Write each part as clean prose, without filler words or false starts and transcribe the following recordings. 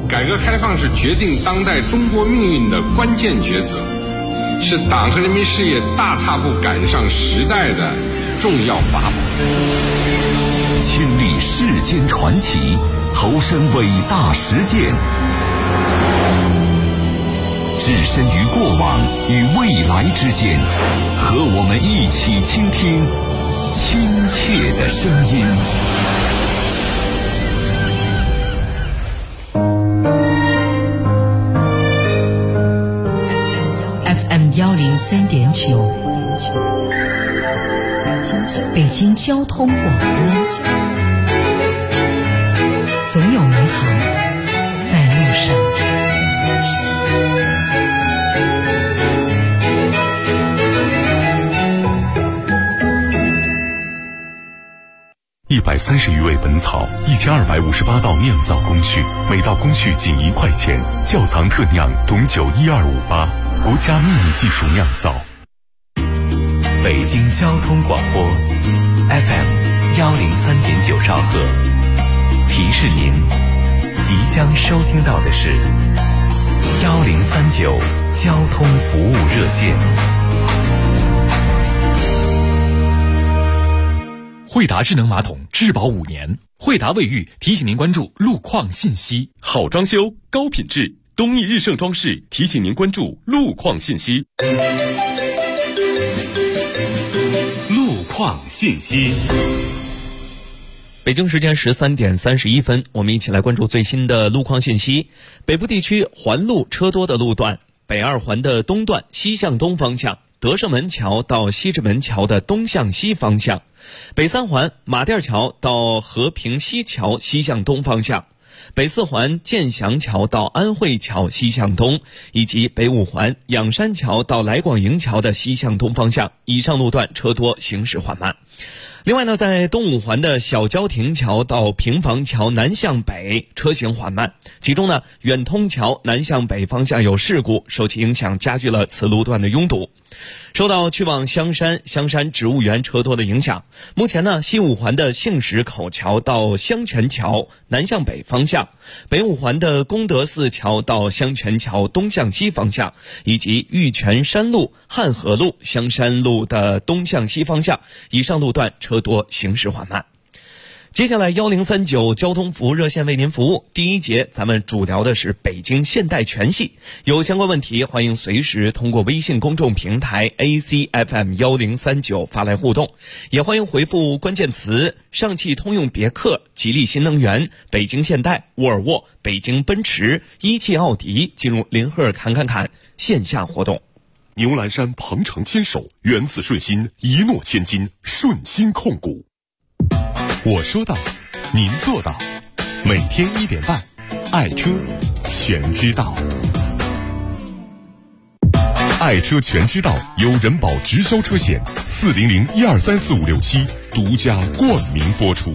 改革开放是决定当代中国命运的关键抉择，是党和人民事业大踏步赶上时代的重要法宝。 亲历世间传奇，投身伟大实践，置身于过往与未来之间，和我们一起倾听亲切的声音。 FM 103.9，北京交通广播，总有美好在路上。 130余味本草，1258道酿造工序，每道工序仅1块钱。窖藏特酿董酒12588，国家秘密技术酿造。 北京交通广播 FM 103.9兆赫，提示您即将收听到的是1039交通服务热线。 惠达智能马桶质保5年，惠达卫浴提醒您关注路况信息。 好装修高品质，东义日盛装饰提醒您关注路况信息。路况信息。 北京时间13点31分，我们一起来关注最新的路况信息。北部地区环路车多的路段，北二环的东段西向东方向，德胜门桥到西直门桥的东向西方向，北三环马甸桥到和平西桥西向东方向，北四环建祥桥到安慧桥西向东，以及北五环仰山桥到来广营桥的西向东方向，以上路段车多，行驶缓慢。另外呢，在东五环的小交亭桥到平房桥南向北车行缓慢，其中呢远通桥南向北方向有事故，受其影响加剧了此路段的拥堵。受到去往香山植物园车多的影响，目前呢西五环的杏石口桥到香泉桥南向北方向，北五环的功德寺桥到香泉桥东向西方向，以及玉泉山路、汉河路、香山路的东向西方向，以上路段车多，行驶缓慢。接下来1039交通服务热线为您服务。第一节咱们主聊的是北京现代全系，有相关问题欢迎随时通过微信公众平台 ACFM 1039发来互动，也欢迎回复关键词上汽通用别克、吉利新能源、北京现代、沃尔沃、北京奔驰、一汽奥迪进入林赫尔侃线下活动。 牛栏山鹏程牵手，源自顺心，一诺千金，顺心控股。我说到，您做到。每天1点半，爱车全知道。爱车全知道由人保直销车险400123456独家冠名播出。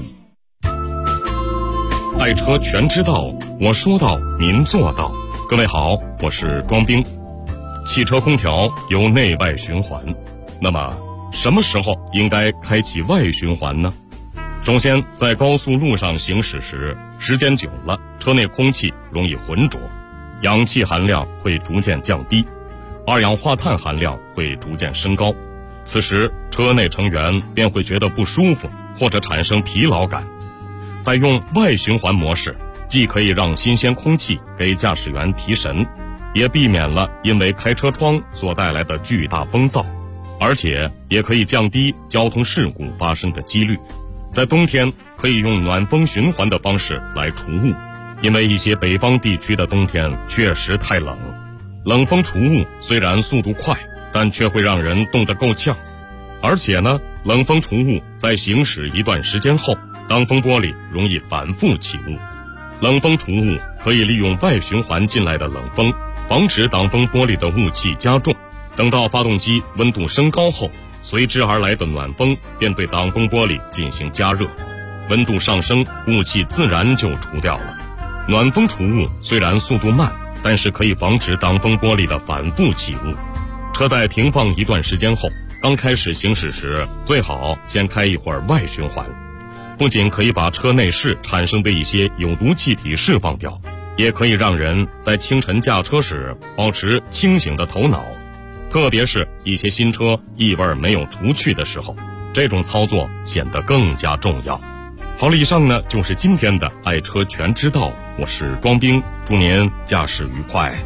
爱车全知道，我说到，您做到。各位好，我是庄兵。汽车空调有内外循环，那么什么时候应该开启外循环呢？首先，在高速路上行驶时，时间久了，车内空气容易浑浊，氧气含量会逐渐降低，二氧化碳含量会逐渐升高，此时车内成员便会觉得不舒服或者产生疲劳感。在用外循环模式，既可以让新鲜空气给驾驶员提神，也避免了因为开车窗所带来的巨大风噪，而且也可以降低交通事故发生的几率。在冬天可以用暖风循环的方式来除雾，因为一些北方地区的冬天确实太冷，冷风除雾虽然速度快，但却会让人冻得够呛。而且呢，冷风除雾在行驶一段时间后，挡风玻璃容易反复起雾。冷风除雾可以利用外循环进来的冷风，防止挡风玻璃的雾气加重，等到发动机温度升高后，随之而来的暖风便对挡风玻璃进行加热，温度上升，雾气自然就除掉了。暖风除雾虽然速度慢，但是可以防止挡风玻璃的反复起雾。车在停放一段时间后，刚开始行驶时，最好先开一会儿外循环，不仅可以把车内饰产生的一些有毒气体释放掉， 也可以让人在清晨驾车时保持清醒的头脑，特别是一些新车异味没有除去的时候，这种操作显得更加重要。好了，以上呢就是今天的爱车全知道，我是庄兵，祝您驾驶愉快。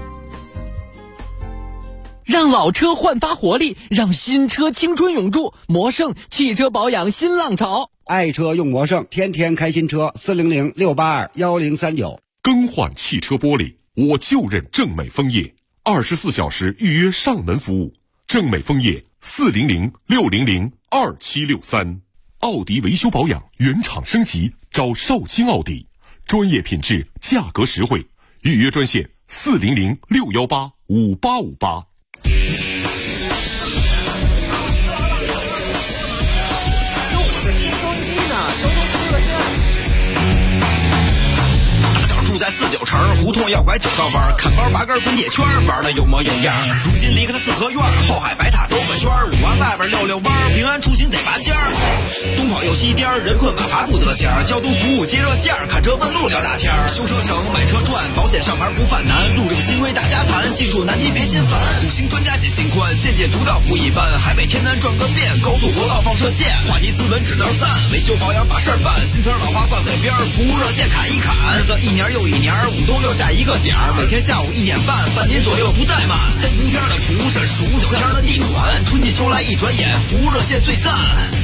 让老车焕发活力，让新车青春永驻。魔胜汽车保养新浪潮， 爱车用魔胜，天天开新车。400-682-1039。 更换汽车玻璃，我就认正美枫叶，24小时预约上门服务。正美枫叶400-600-2763。奥迪维修保养原厂升级，找少卿奥迪，专业品质，价格实惠。预约专线400-618-5858。 在49城胡同要拐9道弯，看包拔根滚铁圈，玩的有模有样。如今离开了四合院，后海白塔兜个圈，5环外边溜弯，平安出行得拔尖儿。东跑又西颠，人困马乏不得闲。交通服务接热线，看车问路聊大天。修车省，买车赚，保险上牌不犯难。路政新规大家谈，技术难题别心烦。5星专家解心宽，见解独到不一般。海北天南转个遍，高速国道放射线。话题斯文指道赞，维修保养把事儿办。新词老话挂嘴边，服务热线砍一砍。日子一年又一年，5都又下一个点儿，每天下午1点半，半年左右不怠慢。3伏天的蒲扇，数9天的地暖，春季秋来一转眼，服务热线最赞。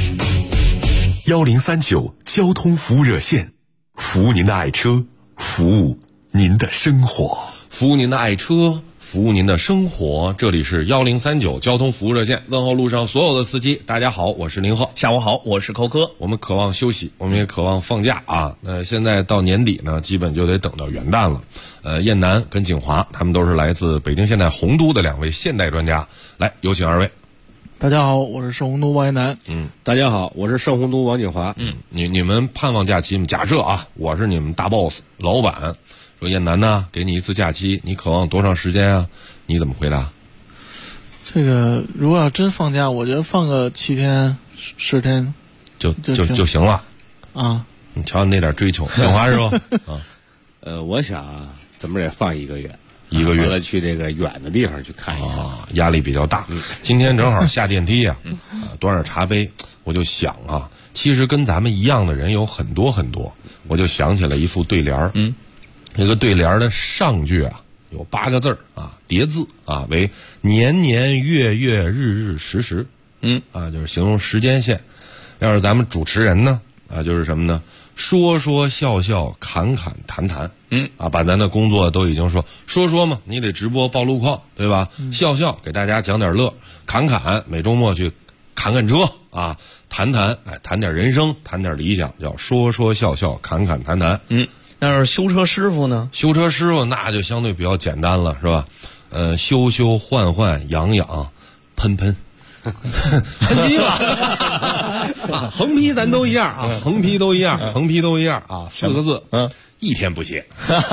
1039交通服务热线，服务您的爱车，服务您的生活， 服务您的爱车，服务您的生活。这里是1039交通服务热线，问候路上所有的司机，大家好，我是林鹤。 下午好，我是寇哥。 我们渴望休息，我们也渴望放假啊。现在到年底呢，基本就得等到元旦了。燕南跟景华他们都是来自北京现代洪都的2位现代专家，来有请2位。 大家好，我是盛洪都王一楠。 大家好，我是盛洪都王景华。 你们盼望假期吗？假设啊，我是你们大 boss 老板，说燕南呢，给你一次假期，你渴望多长时间啊？你怎么回答？ 这个如果要真放假，我觉得放个7天10天就行了啊。 你瞧你那点追求，景华师傅啊， 我想怎么也放1个月。 1个月完了去这个远的地方去看一看压力比较大。今天正好下电梯啊，端着茶杯，我就想啊，其实跟咱们一样的人有很多很多，我就想起了一副对联儿。那个对联的上句啊，有8个字啊，叠字啊，为年年月月日日时时。就是形容时间线。要是咱们主持人呢，就是什么呢？说说笑笑，侃侃谈谈。把咱的工作都已经说嘛，你得直播报路况，对吧？笑笑给大家讲点乐，侃侃每周末去侃侃车啊，谈谈谈点人生，谈点理想，叫说说笑笑，侃侃谈谈。 那是修车师傅呢？ 修车师傅那就相对比较简单了，是吧？修修换换养养喷喷。喷漆吧，横批咱都一样啊，横批都一样啊，4个字，1天不歇。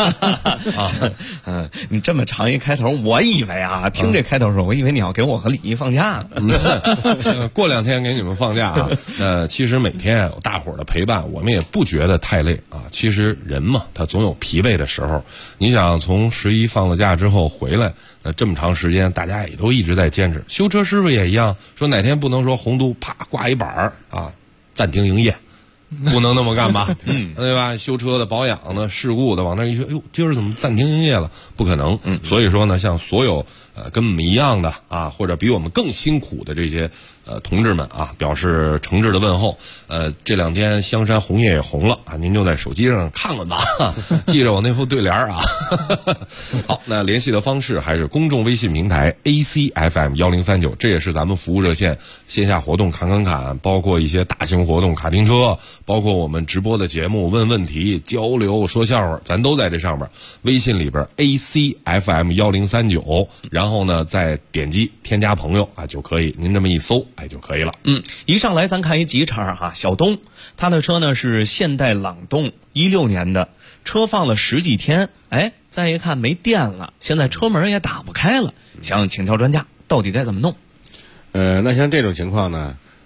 你这么长一开头，我以为啊，听这开头的时候，我以为你要给我和李毅放假呢。过2天给你们放假啊。其实每天有大伙儿的陪伴，我们也不觉得太累啊。其实人嘛，他总有疲惫的时候。你想从11放了假之后回来，这么长时间，大家也都一直在坚持。修车师傅也一样，说哪天不能说洪都啪挂一板儿啊，暂停营业。不能那么干吧，对吧？修车的、保养的、事故的，往那一说，哎呦，今儿怎么暂停营业了？不可能。所以说呢，像所有跟我们一样的啊，或者比我们更辛苦的这些同志们啊，表示诚挚的问候。这2天香山红叶也红了啊，您就在手机上看看吧，记着我那副对联啊。好，那联系的方式还是公众微信平台 ACFM 1039，这也是咱们服务热线线下活动侃，包括一些大型活动卡丁车。包括我们直播的节目、问问题、交流、说笑话，咱都在这上面。微信里边 ACFM 1039，然后呢再点击添加朋友啊就可以。您这么一搜，就可以了。 一上来咱看一急茬哈，小东他的车呢是现代朗动16年的，车放了10几天，再一看没电了，现在车门也打不开了，想请教专家到底该怎么弄。 那像这种情况呢，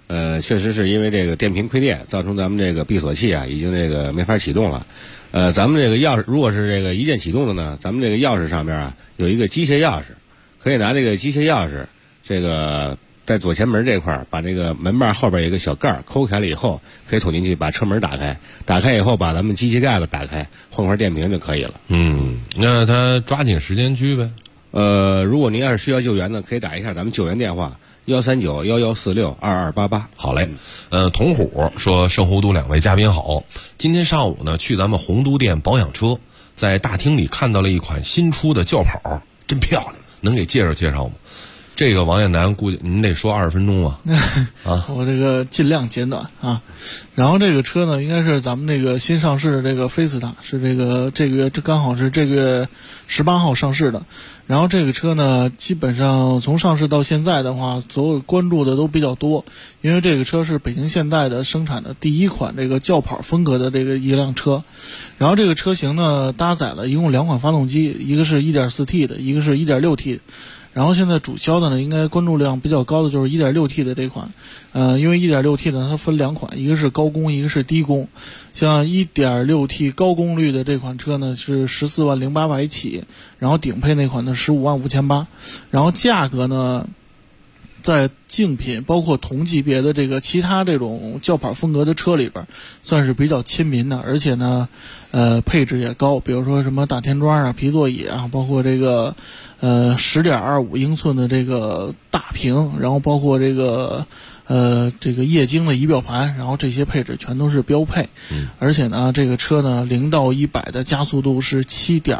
确实是因为这个电瓶亏电，造成咱们这个闭锁器啊已经这个没法启动了。咱们这个钥匙如果是这个一键启动的呢，咱们这个钥匙上面啊有一个机械钥匙，可以拿这个机械钥匙，这个在左前门这块把这个门把后边有一个小盖抠开了以后，可以捅进去把车门打开，打开以后把咱们机器盖子打开，换块电瓶就可以了。 那他抓紧时间去呗。 如果您要是需要救援呢，可以打一下咱们救援电话13911462288。 好嘞，童虎说：“圣湖都两位嘉宾好，今天上午呢去咱们洪都店保养车，在大厅里看到了一款新出的轿跑，真漂亮，能给介绍介绍吗？”这个王艳楠估计您得说20分钟啊， 我这个尽量简短啊。然后这个车呢，应该是咱们那个新上市的这个菲斯塔，是这个月这刚好是这个月18号上市的。然后这个车呢，基本上从上市到现在的话，所有关注的都比较多，因为这个车是北京现代的生产的第一款这个轿跑风格的这个一辆车。然后这个车型呢，搭载了一共2款发动机，一个是 1.4T 的，一个是 1.6T 的。然后现在主销的呢，应该关注量比较高的就是 1.6T 的这款，因为 1.6T 呢它分2款，一个是高功，一个是低功。像 1.6T 高功率的这款车呢是14.08万起，然后顶配那款呢15.58万，然后价格呢，在竞品包括同级别的这个其他这种轿跑风格的车里边，算是比较亲民的，而且呢，配置也高，比如说什么大天窗啊、皮座椅啊，包括这个10.25英寸的这个大屏，然后包括这个液晶的仪表盘，然后这些配置全都是标配。而且呢，这个车呢0到100的加速度是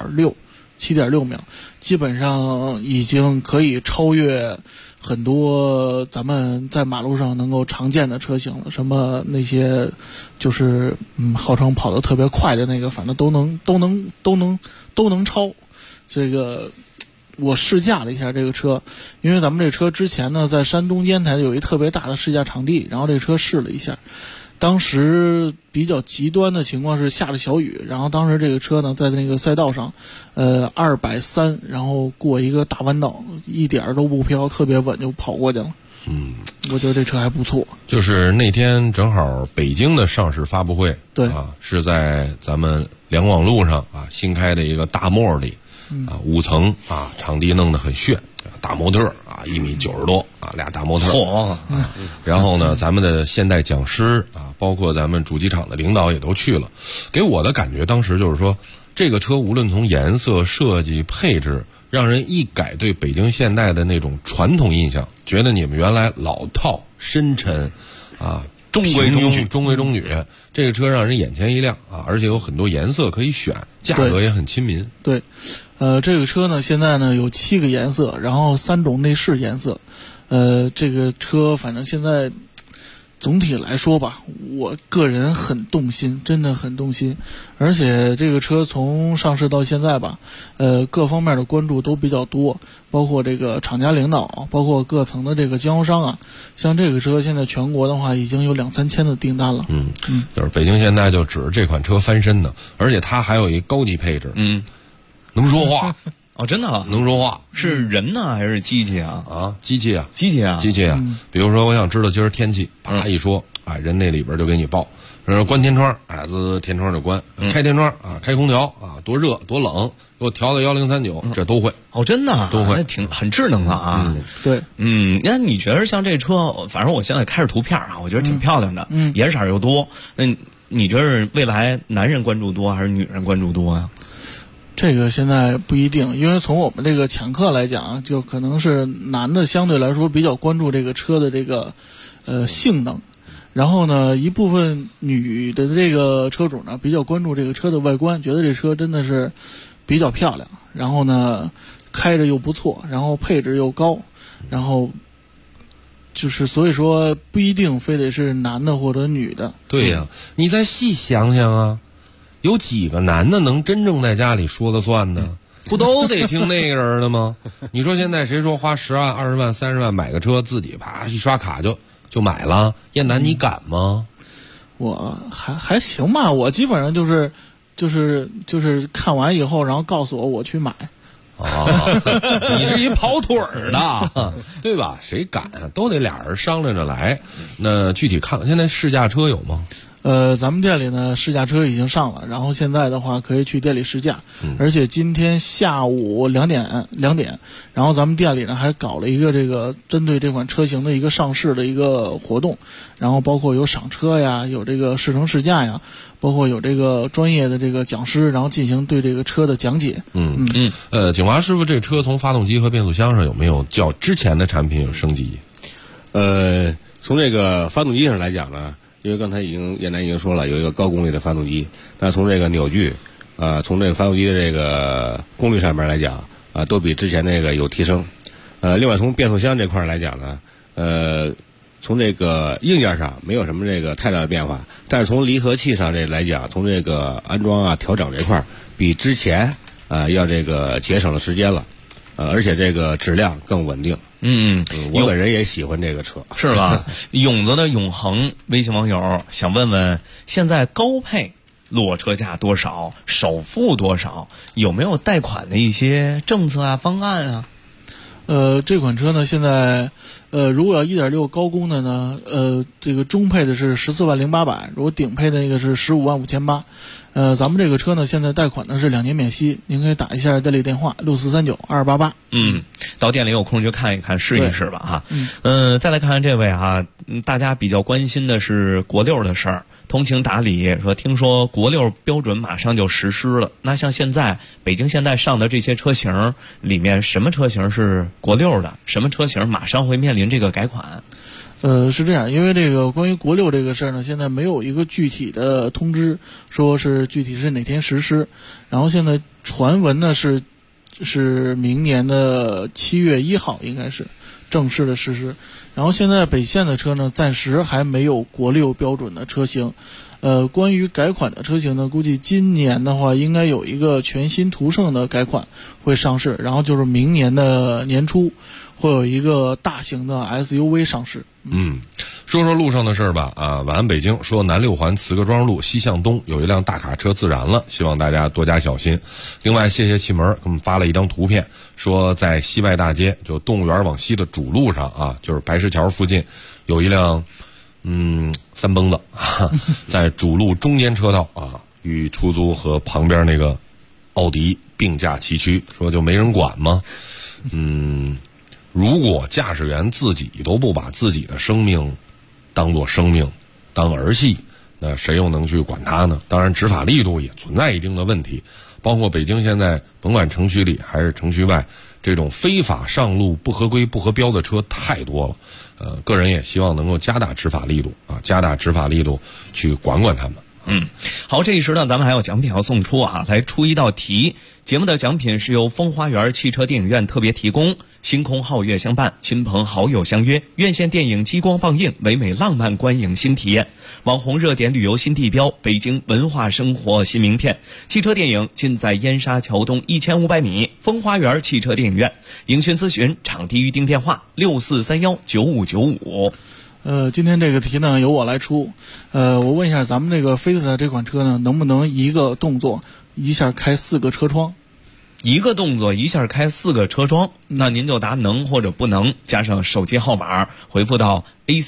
7.6秒，基本上已经可以超越很多咱们在马路上能够常见的车型了，什么那些就是号称跑得特别快的那个，反正都能超。这个我试驾了一下这个车，因为咱们这车之前呢在山东烟台有一特别大的试驾场地，然后这个车试了一下。当时比较极端的情况是下着小雨，然后当时这个车呢在那个赛道上，230，然后过一个大弯道，一点都不飘，特别稳就跑过去了。我觉得这车还不错。就是那天正好北京的上市发布会，对啊，是在咱们两广路上啊新开的一个大漠里，5层啊，场地弄得很炫，大模特啊1.90米多啊，俩大模特。然后呢，咱们的现代讲师啊，包括咱们主机厂的领导也都去了。给我的感觉当时就是说，这个车无论从颜色、设计、配置，让人一改对北京现代的那种传统印象，觉得你们原来老套、深沉啊。中规中矩，这个车让人眼前一亮啊，而且有很多颜色可以选，价格也很亲民。对，这个车呢，现在呢有7个颜色，然后3种内饰颜色。这个车反正现在总体来说吧，我个人很动心，真的很动心。而且这个车从上市到现在吧，各方面的关注都比较多，包括这个厂家领导，包括各层的这个经销商啊。像这个车现在全国的话已经有2-3千的订单了。就是北京现代就指着这款车翻身的，而且它还有一高级配置，能说话。哦，真的能说话，是人呢还是机器啊？啊，机器啊。比如说，我想知道今儿天气，啪一说，人那里边就给你报。关天窗，自天窗就关；开天窗啊，开空调啊，多热多冷，给我调到1039，这都会。哦，真的都会，很智能了啊。对，那你觉得像这车，反正我现在开着图片啊，我觉得挺漂亮的，颜色又多。那你觉得未来男人关注多还是女人关注多呀？这个现在不一定，因为从我们这个抢客来讲，就可能是男的相对来说比较关注这个车的这个性能，然后呢一部分女的这个车主呢比较关注这个车的外观，觉得这车真的是比较漂亮，然后呢开着又不错，然后配置又高，然后就是所以说不一定非得是男的或者女的。对呀，你再细想想啊，有几个男的能真正在家里说了算呢？不都得听那个人的吗？你说现在谁说花10万、20万、30万买个车，自己啪一刷卡就买了？燕南，你敢吗？我还行吧，我基本上就是看完以后，然后告诉我去买。 你是一跑腿儿的，对吧？谁敢啊？都得俩人商量着来。那具体看看，现在试驾车有吗？ 咱们店里呢试驾车已经上了，然后现在的话可以去店里试驾，而且今天下午2点，然后咱们店里呢还搞了一个这个针对这款车型的一个上市的一个活动，然后包括有赏车呀，有这个试乘试驾呀，包括有这个专业的这个讲师，然后进行对这个车的讲解。 景华师傅，这车从发动机和变速箱上有没有较之前的产品有升级？ 从这个发动机上来讲呢，因为刚才燕南已经说了，有一个高功率的发动机，但从这个扭矩，从这个发动机的这个功率上面来讲，都比之前那个有提升。另外从变速箱这块来讲呢，从这个硬件上没有什么这个太大的变化，但是从离合器上这来讲，从这个安装啊调整这块，比之前要这个节省了时间了，而且这个质量更稳定。我本人也喜欢这个车， 是吧？勇子的永恒微信网友想问问，现在高配落车价多少？首付多少？有没有贷款的一些政策啊、方案啊？ 这款车呢，现在如果要 1.6 高功的呢，这个中配的是14.08万，如果顶配的那个是15.58万。咱们这个车呢，现在贷款呢是2年免息，您可以打一下店里电话64392288。 到店里有空就看一看，试一试吧哈。再来看看这位啊，大家比较关心的是国六的事儿。通情达理说，听说国六标准马上就实施了，那像现在北京现在上的这些车型里面，什么车型是国六的？什么车型马上会面临这个改款？ 是这样，因为这个关于国六这个事儿呢，现在没有一个具体的通知，说是具体是哪天实施。然后现在传闻呢是明年的7月1号应该是正式的实施。然后现在北线的车呢，暂时还没有国六标准的车型。关于改款的车型呢，估计今年的话应该有一个全新途胜的改款会上市，然后就是明年的年初会有一个大型的 SUV 上市。 说说路上的事儿吧。晚安北京说，南6环慈各庄路西向东有一辆大卡车自燃了，希望大家多加小心。另外，谢谢气门给我们发了一张图片，说在西外大街就动物园往西的主路上就是白石桥附近有一辆三蹦子在主路中间车道与出租和旁边那个奥迪并驾齐驱，说就没人管吗？如果驾驶员自己都不把自己的生命当作生命，当儿戏，那谁又能去管他呢？当然，执法力度也存在一定的问题，包括北京现在甭管城区里还是城区外，这种非法上路、不合规、不合标的车太多了。个人也希望能够加大执法力度加大执法力度去管管他们。 好，这一时呢，咱们还有奖品要送出来出一道题。节目的奖品是由风花园汽车电影院特别提供，星空皓月相伴，亲朋好友相约，院线电影激光放映，唯美浪漫观影新体验，网红热点旅游新地标，北京文化生活新名片。汽车电影尽在燕莎桥东1500米风花园汽车电影院。影讯咨询场地预订电话6431959595。 今天这个题呢由我来出。我问一下，咱们这个菲斯塔这款车呢，能不能一个动作一下开4个车窗？ 一个动作一下开4个车窗，那您就答能或者不能，加上手机号码回复到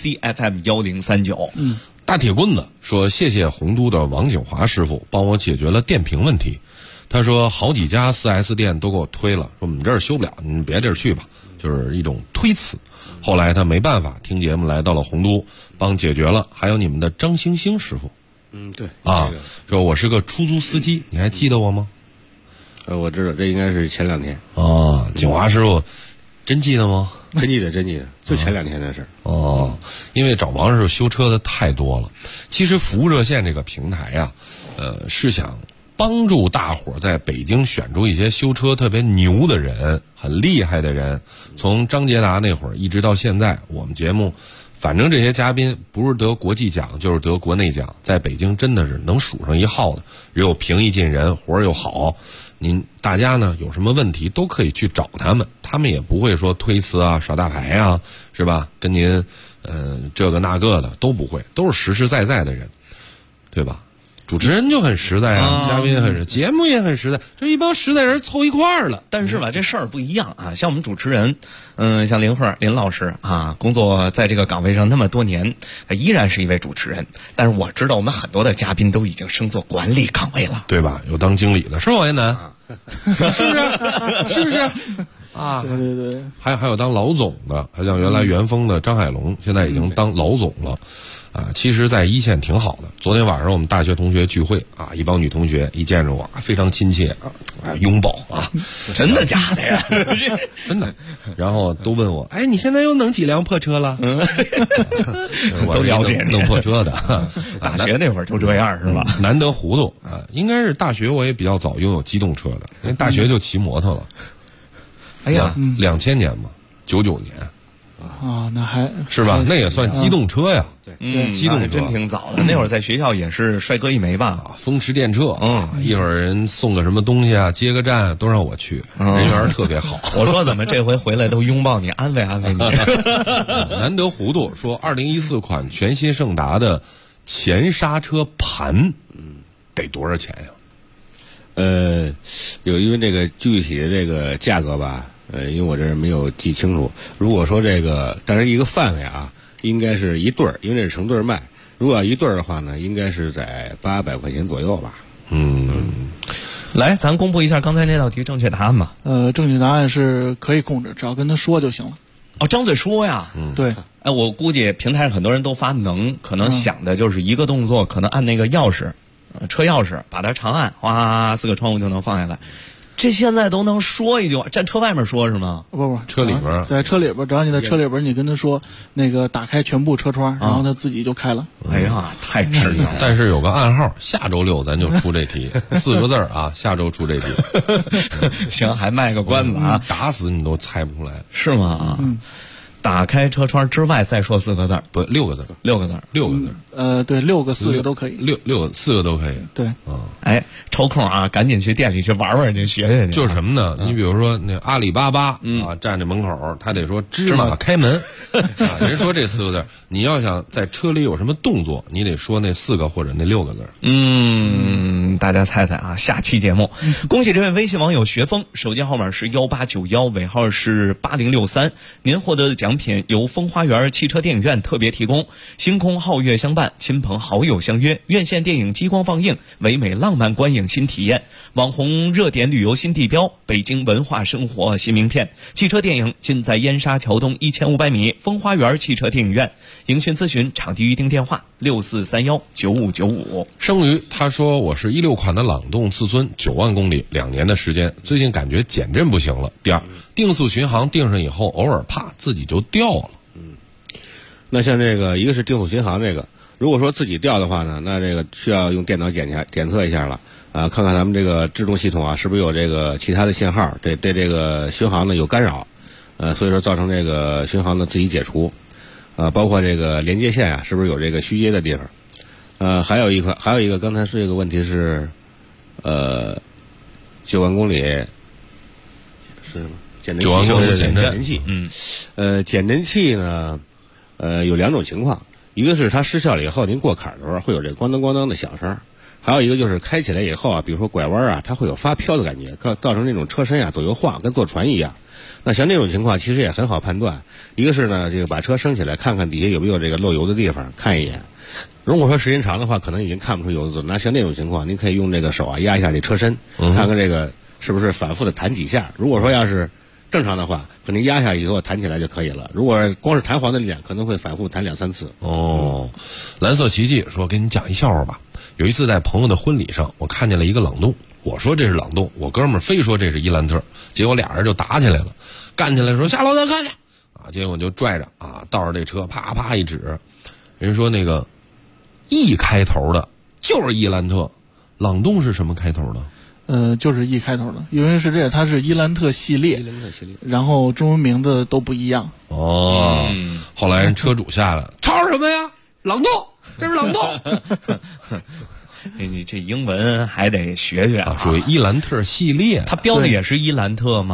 ACFM1039。 大铁棍子说，谢谢洪都的王景华师傅帮我解决了电瓶问题。他说好几家 4S 店都给我推了，说我们这儿修不了，你别这儿去吧，就是一种推辞。后来他没办法，听节目来到了洪都，帮解决了。还有你们的张星星师傅， 对说我是个出租司机，你还记得我吗？ 我知道，这应该是前2天。 景华师傅，真记得吗？ 真记得，就前2天的事儿。 因为找王师傅修车的太多了。其实服务热线这个平台是想帮助大伙在北京选出一些修车特别牛的人，很厉害的人。从张捷达那会儿一直到现在，我们节目反正这些嘉宾不是得国际奖就是得国内奖，在北京真的是能数上一号的，又平易近人，活儿又好。大家呢有什么问题都可以去找他们，他们也不会说推辞耍大牌是吧？跟您这个那个的都不会，都是实实在在的人，对吧？ 主持人就很实在啊，嘉宾很实，节目也很实在，这一帮实在人凑一块儿了。 但是吧，这事儿不一样啊。像我们主持人，像林老师啊，工作在这个岗位上那么多年，他依然是一位主持人。但是我知道我们很多的嘉宾都已经升做管理岗位了， 对吧？有当经理的，是吧，王一楠？是不是？是不是？啊， 对对对， 还有当老总的，还像原来元丰的张海龙，现在已经当老总了。啊，其实，在一线挺好的。昨天晚上我们大学同学聚会啊，一帮女同学一见着我，非常亲切啊，拥抱啊， 真的假的呀？ 真的。然后都问我，哎，你现在又弄几辆破车了？ 都了解弄破车的。 大学那会儿就这样是吧？ 难得糊涂啊，应该是大学我也比较早拥有机动车的，因为大学就骑摩托了。 哎呀 ，2000年嘛，99年。 啊，那还是吧？那也算机动车呀。 对， 机动车真挺早的。那会儿在学校也是帅哥一枚吧？ 风驰电掣，一会儿人送个什么东西啊，接个站都让我去，人缘特别好。 我说怎么这回回来都拥抱你，安慰安慰你？ 难得糊涂，说2014款全新胜达的前刹车盘，得多少钱呀？ 因为这个具体的这个价格吧。因为我这没有记清楚。如果说这个，但是一个范围啊，应该是一对儿，因为这是成对儿卖。如果要一对儿的话呢，应该是在800块钱左右吧。 来，咱公布一下刚才那道题正确答案吧。 正确答案是可以控制，只要跟他说就行了。 哦，张嘴说呀。 对。 哎，我估计平台上很多人都发能，可能想的就是一个动作，可能按那个钥匙，车钥匙，把它长按，哗，4个窗户就能放下来。这现在都能说一句话，站车外面说是吗？ 不， 车里边， 在车里边，只要你在车里边，你跟他说那个打开全部车窗，然后他自己就开了。 哎呀，太智能了！ 但是有个暗号，下周6咱就出这题，4个字啊，下周出这题。 行，还卖个关子啊， 打死你都猜不出来， 是吗？打开车窗之外再说4个字， 不，6个字 ，6个字 ，6个字。 对，6个、4个都可以。 4个都可以。 对， 哎，抽空啊，赶紧去店里去玩玩去，学学去。 就是什么呢？你比如说那阿里巴巴啊，站在门口，他得说芝麻开门啊，人说这4个字。你要想在车里有什么动作，你得说那4个或者那6个字。 大家猜猜啊，下期节目，恭喜这位微信网友学风，手机号码是1891，尾号是8063，您获得的奖品由风花园汽车电影院特别提供，星空皓月相伴，亲朋好友相约，院线电影激光放映，唯美浪漫观影新体验，网红热点旅游新地标，北京文化生活新名片，汽车电影尽在燕莎桥东1500米风花园汽车电影院，迎询咨询场地预订电话64319595。 生于他说我是16款的朗动自尊9万公里2年的时间，最近感觉减震不行了。第二，定速巡航定上以后偶尔怕自己就掉了。 那像这个一个是定速巡航这个，如果说自己掉的话呢，那这个需要用电脑检测一下了啊，看看咱们这个制动系统啊是不是有这个其他的信号对这个巡航呢有干扰，所以说造成这个巡航呢自己解除，包括这个连接线啊是不是有这个虚接的地方，还有一个刚才是这个问题是9万公里是什么？减震器。减震器呢有2种情况，一个是它失效了以后，您过坎的时候会有这咣当咣当的响声，还有一个就是开起来以后啊，比如说拐弯啊，它会有发飘的感觉，造成那种车身啊左右晃，跟坐船一样。那像这种情况其实也很好判断，一个是呢这个把车升起来看看底下有没有这个漏油的地方，看一眼。如果说时间长的话，可能已经看不出油渍。那像这种情况，您可以用这个手啊压一下这车身，看看这个是不是反复的弹几下。如果说要是正常的话，可能压下以后弹起来就可以了。如果光是弹簧的力量，可能会反复弹2-3次。 蓝色奇迹说：“给你讲一笑话吧。有一次在朋友的婚礼上，我看见了一个朗动，我说这是朗动，我哥们儿非说这是伊兰特，结果俩人就打起来了，干起来说下楼再看去啊，结果就拽着啊，倒着这车啪啪一指，人说那个 E 开头的就是伊兰特，朗动是什么开头的？” 就是 E 开头的，因为是这样，它是伊兰特系列，然后中文名字都不一样。 后来人车主下来，吵什么呀？朗动，这是朗动。 你这英文还得学学啊， 属于伊兰特系列， 它标的也是伊兰特吗？ 对，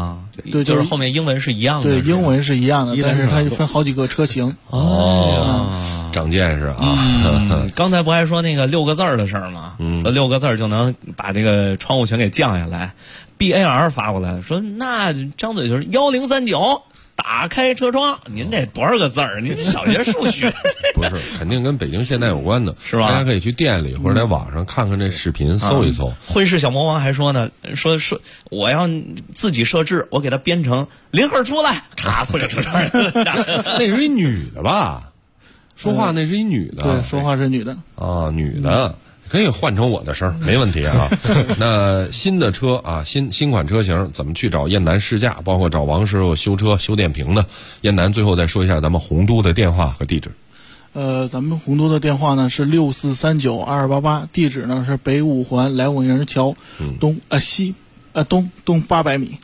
对， 就是后面英文是一样的。 对，英文是一样的，但是它分好几个车型。 长见识啊！ 刚才不还说那个6个字的事儿吗？6个字就能把这个窗户全给降下来。BAR 发过来说，那张嘴就是1039。打开车窗，您这多少个字儿？您小学数学不是，肯定跟北京现代有关的， 是吧？ 大家可以去店里或者在网上看看这视频，搜一搜。 混世小魔王还说呢，说我要自己设置，我给他编成0号出来，咔4个车窗。 那是一女的吧？说话那是一女的， 对，说话是女的啊，女的。可以换成我的声，没问题啊。那新的车啊，新款车型怎么去找燕南试驾？包括找王师傅修车、修电瓶的。燕南最后再说一下咱们洪都的电话和地址。 咱们洪都的电话呢是64392288，地址呢是北五环来稳营桥东800米。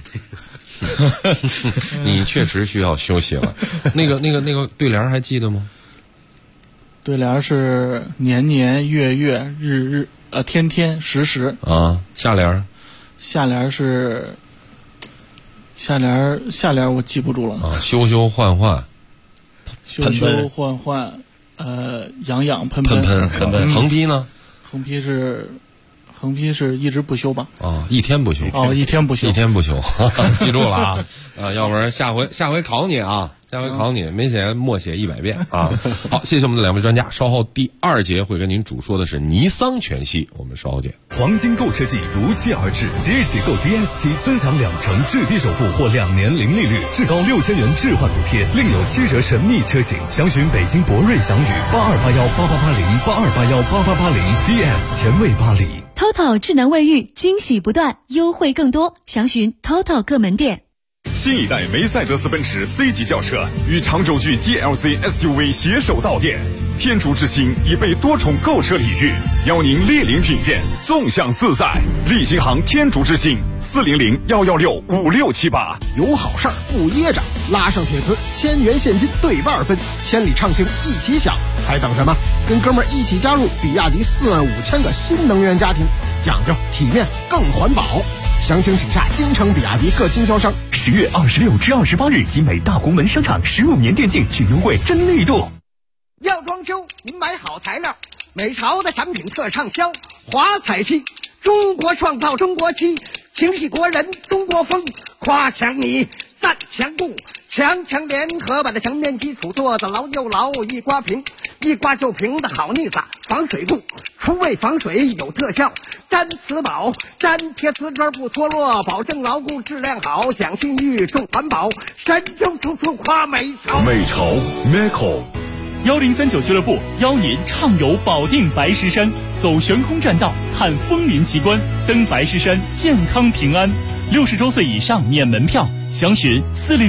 你确实需要休息了。那个对联还记得吗？ 对联是年年月月日日天天时时啊。下联是下联我记不住了啊。修修换换， 修修换换，养养喷喷。 横批呢？ 横批是一直不休吧？ 啊，一天不休。 哦，一天不休， 记住了啊！要不然下回考你啊。下回考你没写默写100遍啊！好，谢谢我们的2位专家。稍后第2节会跟您主说的是尼桑全系，我们稍后见。 黄金购车季如期而至，即日起购 DS7尊享2%至低首付或2年零利率，至高6000元置换补贴，另有7折神秘车型。详询北京博瑞祥宇8281888082818880 DS 前卫巴黎。 TOTO 智能卫浴惊喜不断，优惠更多，详询 TOTO 各门店。 新一代梅赛德斯奔驰 C 级轿车与长轴距 GLC SUV 携手到店，天竺之星已被多重购车礼遇，邀您莅临品鉴，纵享自在。利星行天竺之星400-116-5678。 有好事儿不噎着，拉上铁磁，1000元现金对半分，千里畅行一起享，还等什么？跟哥们儿一起加入比亚迪45000个新能源家庭，讲究体面更环保。详情请下京城比亚迪各经销商。 10月26至28日，集美大红门商场15年电竞巨优惠真力度。 要装修，您买好材料，美潮的产品特畅销。华彩漆，中国创造中国漆，情系国人中国风。夸墙泥，赞墙布，强联合把这墙面基础做得牢又牢，一刮平，一刮就平的好腻子，防水布，除味防水有特效。粘瓷宝，粘贴瓷砖不脱落，保证牢固质量好，讲信誉重环保，神州处处夸美潮。 美潮 Meco。 1039俱乐部邀您畅游保定白石山，走悬空栈道，看枫林奇观，登白石山健康平安。60周岁以上免门票，详询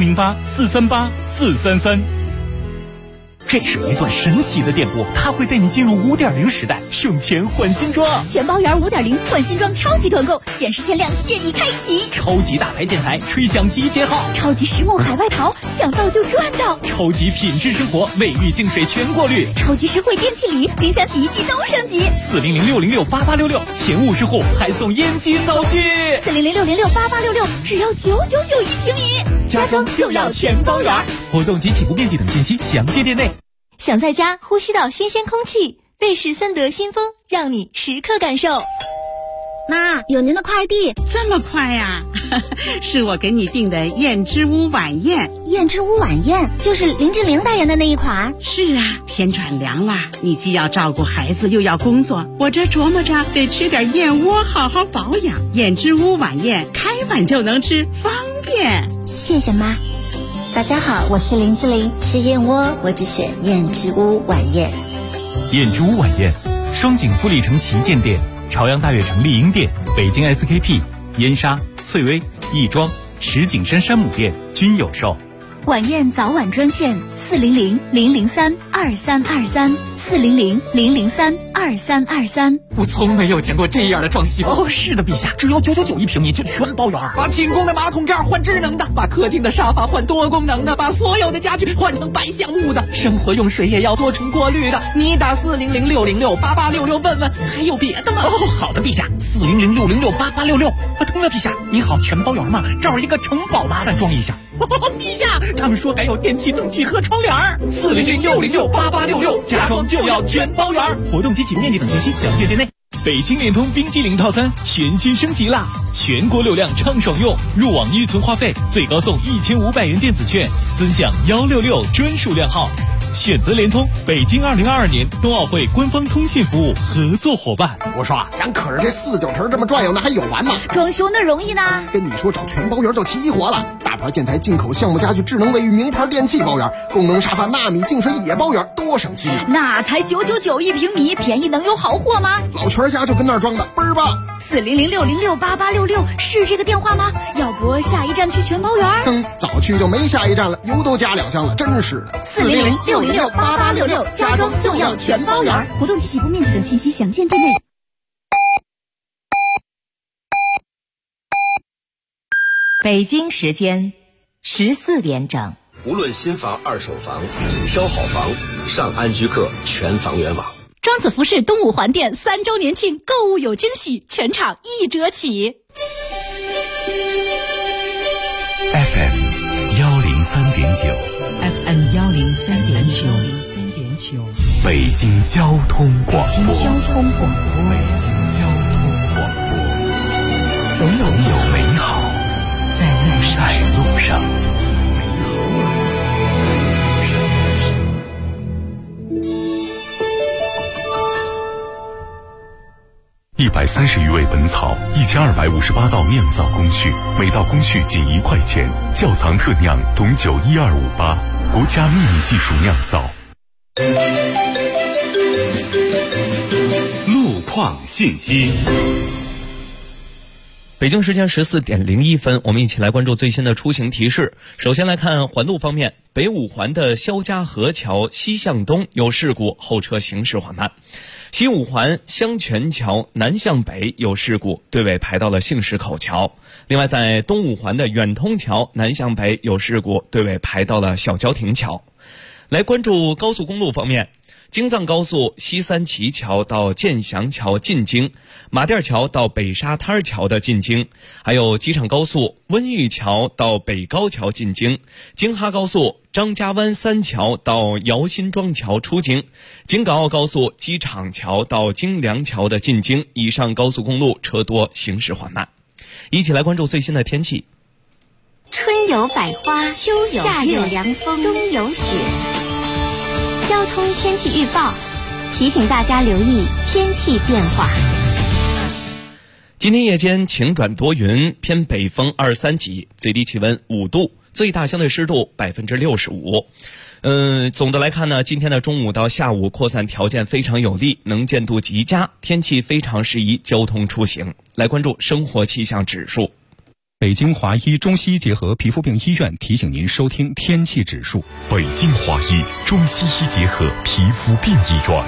4008-438-433。 这是一段神奇的电波，它会带你进入5.0时代，省钱换新装， 全包圆5.0换新装超级团购，限时限量现已开启， 超级大牌建材吹响集结号， 超级实木海外淘抢到就赚到， 超级品质生活卫浴净水全过滤， 超级实惠电器礼，冰箱洗衣机都升级。 400-606-8866，前50户还送烟机灶具。 400-606-8866，只要999一平米， 家装就要全包圆。活动及起步面积等信息详见店内。 想在家呼吸到新鲜空气，瑞士森德新风让你时刻感受。 妈，有您的快递。这么快呀？是我给你订的燕之屋晚宴。 燕之屋晚宴就是林志玲代言的那一款。 是啊，天转凉了，你既要照顾孩子又要工作，我这琢磨着得吃点燕窝好好保养。燕之屋晚宴开碗就能吃，方便。 谢谢妈。 大家好，我是林志玲，吃燕窝我只选燕之屋晚宴。 燕之屋晚宴，双井富力城旗舰店、朝阳大悦城丽婴店、北京 SKP、燕莎、翠微、亦庄、石景山山姆店均有售。 晚宴早晚专线400-003-2323，400-003-2323。 我从没有见过这样的装修。 哦，是的，陛下，只要999一平米就全包圆。 把寝宫的马桶盖换智能的，把客厅的沙发换多功能的，把所有的家具换成白橡木的，生活用水也要多重过滤的。你打400-606-8866问问，还有别的吗？ 哦，好的，陛下，400-606-8866。对了，陛下，你好，全包圆嘛，这儿一个城堡，麻烦装一下。陛下，他们说改有电器、灯具和窗帘。 400-606-8866，家装就要全包圆。 活动及其面积等信息，详见店内。 北京联通冰激凌套餐全新升级啦！全国流量畅爽用，入网预存话费最高送1500元电子券，尊享166专属量号。选择联通，北京2022年冬奥会官方通信服务合作伙伴。 我说咱可是这49城这么转悠，那还有完吗？ 装修那容易呢？ 跟你说找全包圆就齐活了，大牌建材、进口项目家具、智能卫浴、名牌电器包圆，功能沙发、纳米净水也包圆，多省心啊！ 那才999一平米，便宜能有好货吗？ 老全家就跟那儿装的，倍儿棒。 400-606-8866是这个电话吗？要不下一站去全包圆？ 早去就没下一站了，油都加2箱了，真是的。 400-606-8866，家装就要全包圆。活动及起步面积等信息详见店内。 北京时间14点整。 无论新房、二手房，挑好房，上安居客全房源网。 庄子服饰东五环店3周年庆，购物有惊喜，全场1折起。 FM 103.9 FM 103.9， 北京交通广播。 北京交通广播。 北京交通广播。总有美好在路上。130余味本草，1258道酿造工序，每道工序仅1块钱。窖藏特酿董酒12588，国家秘密技术酿造。 路况信息。 北京时间14点01分，我们一起来关注最新的出行提示。首先来看环路方面，北五环的肖家河桥西向东有事故，后车行驶缓慢。西五环香泉桥南向北有事故，队尾排到了杏石口桥。另外在东五环的远通桥南向北有事故，队尾排到了小郊亭桥。来关注高速公路方面，京藏高速西三旗桥到建祥桥进京，马甸桥到北沙滩桥的进京，还有机场高速温榆桥到北高桥进京，京哈高速张家湾三桥到姚新庄桥出京，京港澳高速机场桥到京梁桥的进京。以上高速公路车多，行驶缓慢。一起来关注最新的天气。 春有百花，秋有夏有凉风，冬有雪。交通天气预报提醒大家留意天气变化。 今天夜间晴转多云，偏北风23级，最低气温5度，最大相对湿度65%。总的来看呢，今天的中午到下午扩散条件非常有利，能见度极佳，天气非常适宜交通出行。来关注生活气象指数。 北京华医中西医结合皮肤病医院提醒您收听天气指数。 北京华医中西医结合皮肤病医院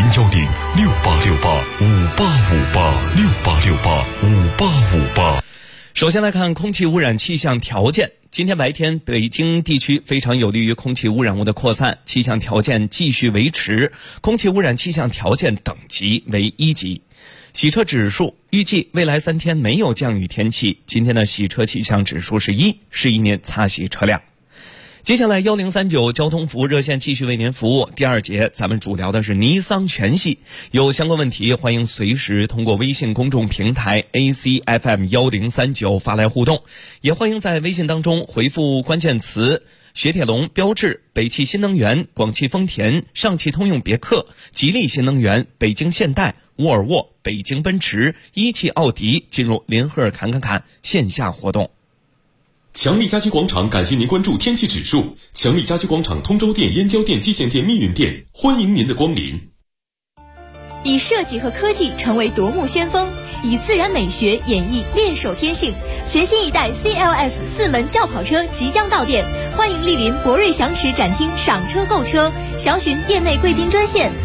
，010-6868-5858，6868-5858。 首先来看空气污染气象条件。今天白天北京地区非常有利于空气污染物的扩散，气象条件继续维持，空气污染气象条件等级为1级。洗车指数预计未来3天没有降雨天气，今天的洗车气象指数是1，适宜您擦洗车辆。接下来1039交通服务热线继续为您服务。第2节咱们主聊的是尼桑全系，有相关问题欢迎随时通过微信公众平台 ACFM1039 发来互动，也欢迎在微信当中回复关键词雪铁龙、标致、北汽新能源、广汽丰田、上汽通用别克、吉利新能源、北京现代、沃尔沃、北京奔驰、一汽奥迪进入联合尔侃线下活动。 强力家居广场感谢您关注天气指数。强力家居广场通州店、燕郊店、蓟县店、密云店，欢迎您的光临。 以设计和科技成为夺目先锋，以自然美学演绎练手天性。全新一代 CLS 4门轿跑车即将到店，欢迎莅临博瑞祥驰展厅赏车购车，详询店内贵宾专线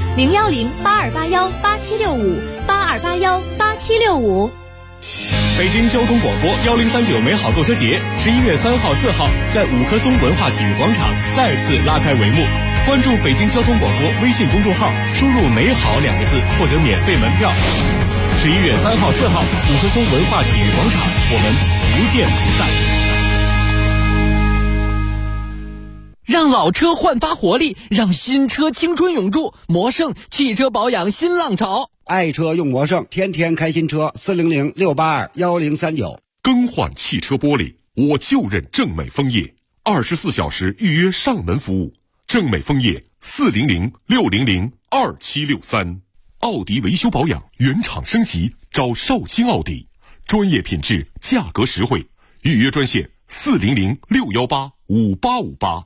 010-8281-8765，8281-8765。 北京交通广播1039美好购车节11月3号、4号在五棵松文化体育广场再次拉开帷幕。关注北京交通广播微信公众号，输入“美好”2个字，获得免费门票。11月3号、4号，五棵松文化体育广场，我们不见不散。 让老车焕发活力，让新车青春永驻。魔胜汽车保养新浪潮， 爱车用魔胜，天天开新车。400-682-1039。 更换汽车玻璃，我就认正美枫叶，24小时预约上门服务。正美枫叶400-600-2763。奥迪维修保养原厂升级，找绍兴奥迪，专业品质，价格实惠。预约专线400-618-5858。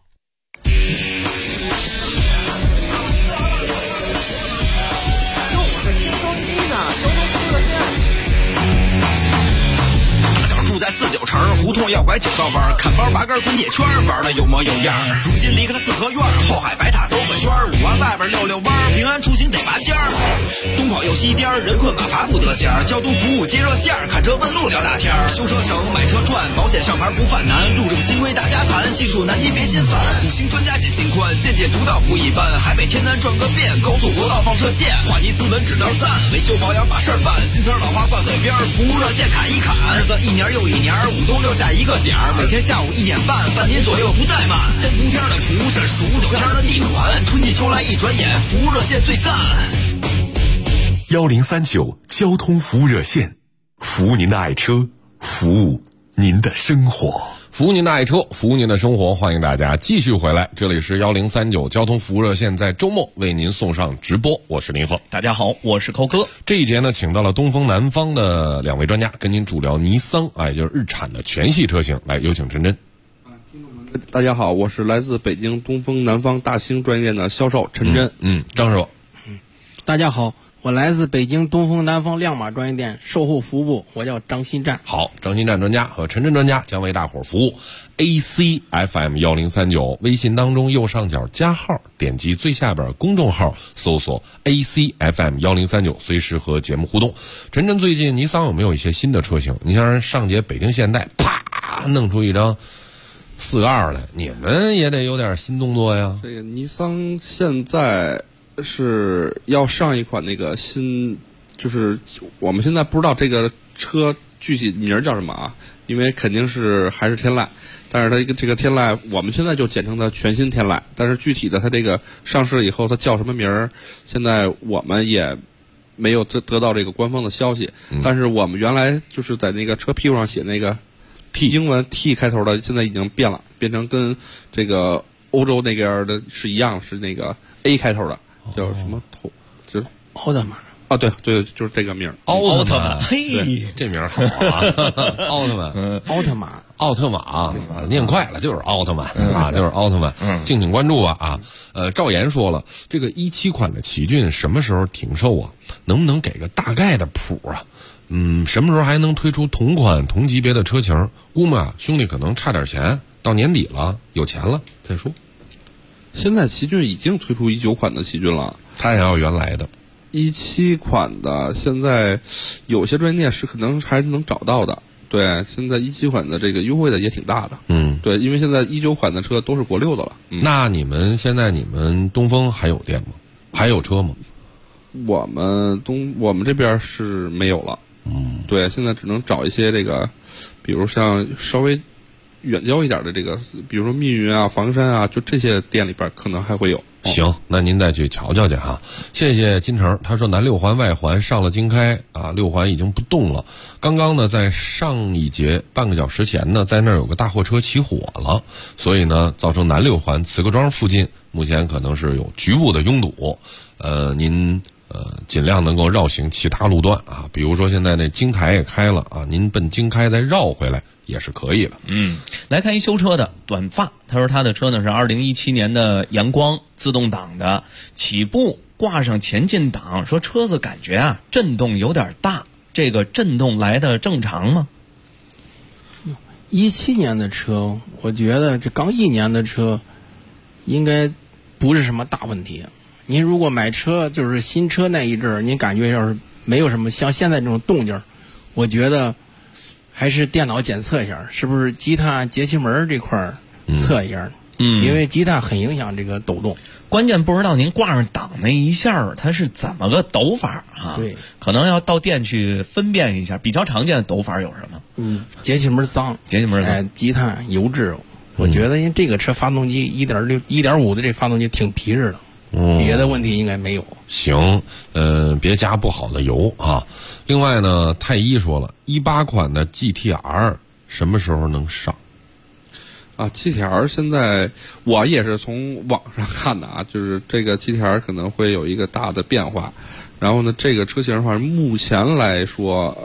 住在49城胡同要拐9道弯，看包拔根滚铁圈，玩的有模有样。如今离开了四合院，后海白塔兜个圈，5环外边溜溜弯，平安出行得拔尖儿。东跑又西颠，人困马乏不得闲。交通服务接热线，看车问路聊大天。修车省，买车赚，保险上牌不犯难。路政新规大家谈，技术难您别心烦。5星专家解心宽，见解独到不一般。海北天南转个遍，高速国道放射线，华尼斯门指道赞，维修保养把事儿办。新车老花挂嘴边，服务热线砍一砍。日子一年又一年，5东6下一个点儿，每天下午1点半，半年左右不怠慢。3伏天的服务是数9天的地款，春季秋来一转眼，服务热线最赞。 1039交通服务热线，服务您的爱车，服务您的生活。 服务您的爱车，服务您的生活，欢迎大家继续回来。这里是1039交通服务热线，在周末为您送上直播，我是林鹤。 大家好，我是寇哥。 这一节呢，请到了东风南方的2位专家，跟您主聊尼桑，也就是日产的全系车型。来，有请陈真。 大家好，我是来自北京东风南方大兴专业店的销售陈真。 张师傅。 大家好，我来自北京东风南方亮马专业店售后服务部，我叫张新战。 好，张新战专家和陈真专家将为大伙儿服务。ACFM 1039，微信当中右上角加号，点击最下边公众号，搜索 ACFM 1039，随时和节目互动。陈真，最近尼桑有没有一些新的车型？你像上节北京现代，啪弄出一张4.2来，你们也得有点新动作呀。 这个尼桑现在是要上一款那个新，就是我们现在不知道这个车具体名叫什么啊，因为肯定是还是天籁，但是它这个天籁我们现在就简称它全新天籁，但是具体的它这个上市以后它叫什么名儿，现在我们也没有得到这个官方的消息。但是我们原来就是在那个车屁股上写那个 T 英文 T 开头的，现在已经变了，变成跟这个欧洲那边的是一样，是那个 A 开头的。叫什么头？就是奥特曼啊，对，就是这个名儿。 奥特曼，嘿，这名儿好啊！奥特曼，奥特玛，念快了就是奥特曼啊，就是奥特曼。敬请关注吧啊！赵岩说了，这个17款的奇骏什么时候停售啊？能不能给个大概的谱啊？什么时候还能推出同款同级别的车型？估摸啊，兄弟可能差点钱，到年底了，有钱了再说。 现在奇骏已经推出19款的奇骏了， 他也要原来的。 17款的现在有些专业店是可能还是能找到的。对，现在17款的这个优惠的也挺大的。对，因为现在19款的车都是国6的了。 那你们东风还有店吗？还有车吗？ 我们这边是没有了。对，现在只能找一些这个，比如像稍微远郊一点的这个，比如说密云啊、房山啊，就这些店里边可能还会有。 行，那您再去瞧瞧去哈。谢谢金城，他说南6环外环上了京开啊，6环已经不动了。刚刚呢，在上一节半个小时前呢，在那儿有个大货车起火了，所以呢，造成南6环慈各庄附近目前可能是有局部的拥堵。您尽量能够绕行其他路段啊，比如说现在那京台也开了啊，您奔京开再绕回来也是可以的。 来看一修车的短发，他说他的车呢是2017年的阳光自动挡的，起步挂上前进档，说车子感觉啊震动有点大，这个震动来的正常吗 ？17年的车，我觉得这刚1年的车应该不是什么大问题。您如果买车就是新车那一阵儿，您感觉要是没有什么像现在这种动静，我觉得还是电脑检测一下，是不是积碳节气门这块儿测一下。因为积碳很影响这个抖动。 关键不知道您挂上档那一下它是怎么个抖法啊？ 对， 可能要到店去分辨一下。比较常见的抖法有什么？ 节气门脏，积碳、油脂。我觉得因为这个车发动机1.6、1.5的这发动机挺皮实的，别的问题应该没有。 行，别加不好的油啊。另外呢，太一说了，18款的 GTR 什么时候能上？ GTR 现在我也是从网上看的啊，就是这个 GTR 可能会有一个大的变化。然后呢，这个车型的话，目前来说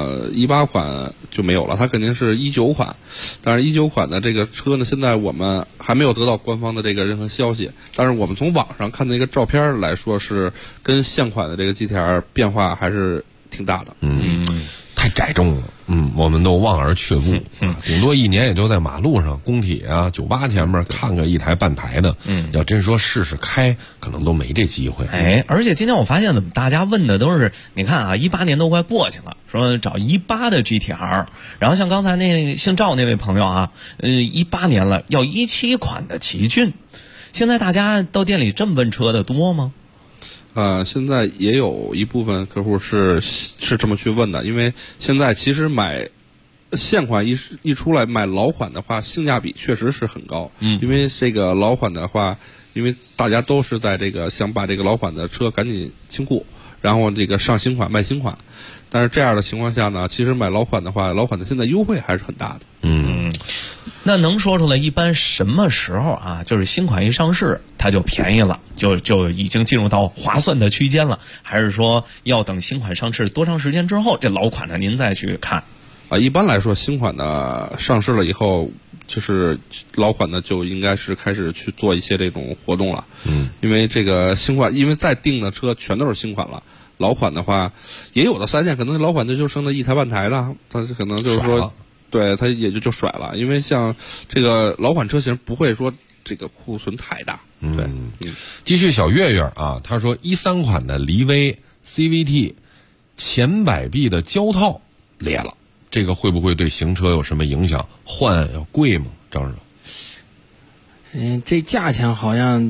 ，18款就没有了，它肯定是19款。但是19款的这个车呢，现在我们还没有得到官方的这个任何消息。但是我们从网上看的一个照片来说，是跟现款的这个 GTR 变化还是挺大的。 太窄重了，我们都望而却步，顶多1年也就在马路上、工体啊、酒吧前面看个1台半台的，要真说试试开，可能都没这机会。 而且今天我发现怎么大家问的都是，你看啊，18年都快过去了，说找18的 GTR， 然后像刚才那姓赵那位朋友啊，18年了，要17款的奇骏，现在大家到店里这么问车的多吗？ 现在也有一部分客户是这么去问的，因为现在其实买现款一出来，买老款的话，性价比确实是很高。因为这个老款的话，因为大家都是在这个想把这个老款的车赶紧清库，然后这个上新款卖新款。但是这样的情况下呢，其实买老款的话，老款的现在优惠还是很大的。 那能说出来一般什么时候啊，就是新款一上市它就便宜了，就已经进入到划算的区间了，还是说要等新款上市多长时间之后，这老款的您再去看？ 一般来说新款的上市了以后，就是老款的就应该是开始去做一些这种活动了。因为这个新款，因为再订的车全都是新款了，老款的话也有的4S店可能老款就剩那1台半台的，但是可能就是说对，它也就甩了，因为像这个老款车型不会说这个库存太大。对， 继续小月月啊，他说13款的骊威 CVT 前摆臂的胶套裂了，这个会不会对行车有什么影响？换要贵吗？张师傅？这价钱好像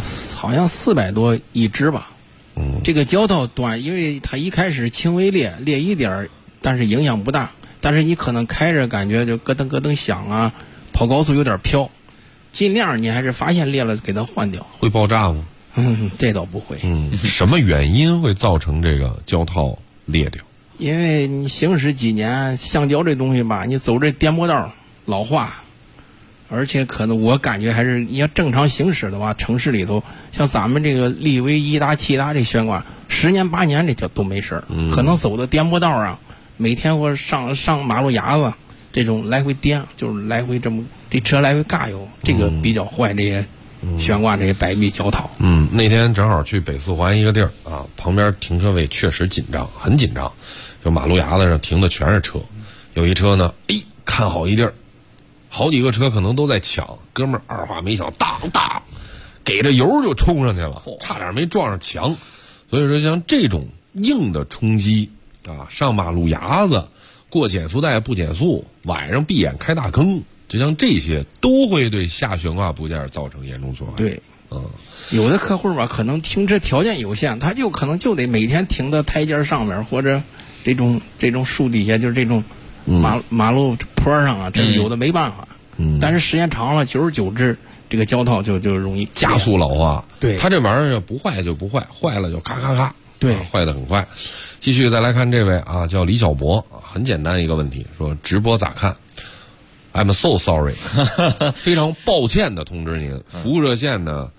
400多一只吧。这个胶套短，因为它一开始轻微裂一点，但是影响不大。但是你可能开着感觉就咯噔咯噔响啊，跑高速有点飘，尽量你还是发现裂了给它换掉。 会爆炸吗？ 这倒不会。 什么原因会造成这个胶套裂掉？ 因为你行驶几年，橡胶这东西吧，你走这颠簸道老化，而且可能我感觉还是你要正常行驶的话，城市里头像咱们这个骊威、1达、7达这悬挂，10年8年这就都没事儿，可能走的颠簸道啊。每天我上马路牙子，这种来回颠，就是来回这车来回尬悠，这个比较坏。这些悬挂这些摆臂胶套。 那天正好去北四环一个地儿啊，旁边停车位确实紧张，很紧张，就马路牙子上停的全是车，有一车呢，看好一地儿，好几个车可能都在抢，哥们儿二话没想，当给着油就冲上去了，差点没撞上墙。所以说像这种硬的冲击。上马路牙子，过减速带不减速，晚上闭眼开大坑，就像这些都会对下悬挂部件造成严重损害。 对，有的客户吧，可能停车条件有限，他就可能就得每天停到台阶上面，或者这种树底下，就是这种马路坡上啊，这有的没办法。但是时间长了，久而久之，这个胶套就容易加速老化。 对， 它这玩意儿不坏就不坏，坏了就咔咔咔。 对， 坏得很快。继续再来看这位啊，叫李小博，很简单一个问题，说直播咋看 ？I'm so sorry， 非常抱歉的通知您，服务热线呢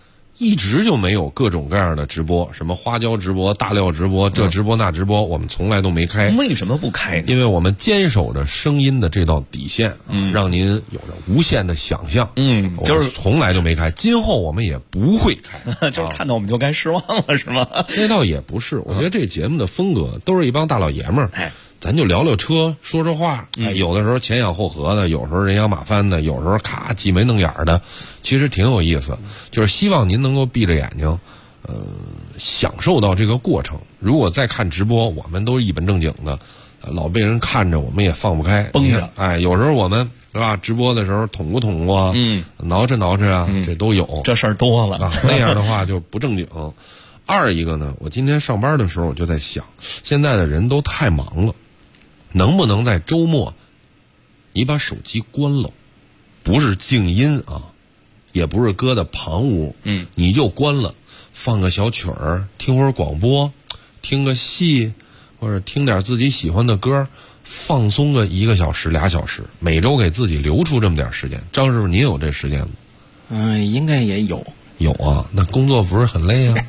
一直就没有各种各样的直播，什么花椒直播、大料直播，这直播那直播，我们从来都没开。 为什么不开呢？ 因为我们坚守着声音的这道底线，让您有着无限的想象。 就是从来就没开，今后我们也不会开。 就是看到我们就该失望了，是吗？ 那倒也不是，我觉得这节目的风格都是一帮大老爷们儿。咱就聊聊车，说说话。有的时候前仰后合的，有时候人仰马翻的，有时候咔挤眉弄眼的，其实挺有意思。就是希望您能够闭着眼睛，享受到这个过程。如果再看直播，我们都一本正经的，老被人看着，我们也放不开， 绷着。 有时候我们是吧？直播的时候捅咕捅咕，挠饬挠饬啊，这都有。 这事儿多了啊，那样的话就不正经。二一个呢，我今天上班的时候我就在想，现在的人都太忙了。能不能在周末，你把手机关了，不是静音啊，也不是搁在旁屋，你就关了，放个小曲儿，听会儿广播，听个戏，或者听点自己喜欢的歌，放松个1个小时、2小时，每周给自己留出这么点时间。张师傅，您有这时间吗？ 应该也有。 有啊，那工作不是很累啊？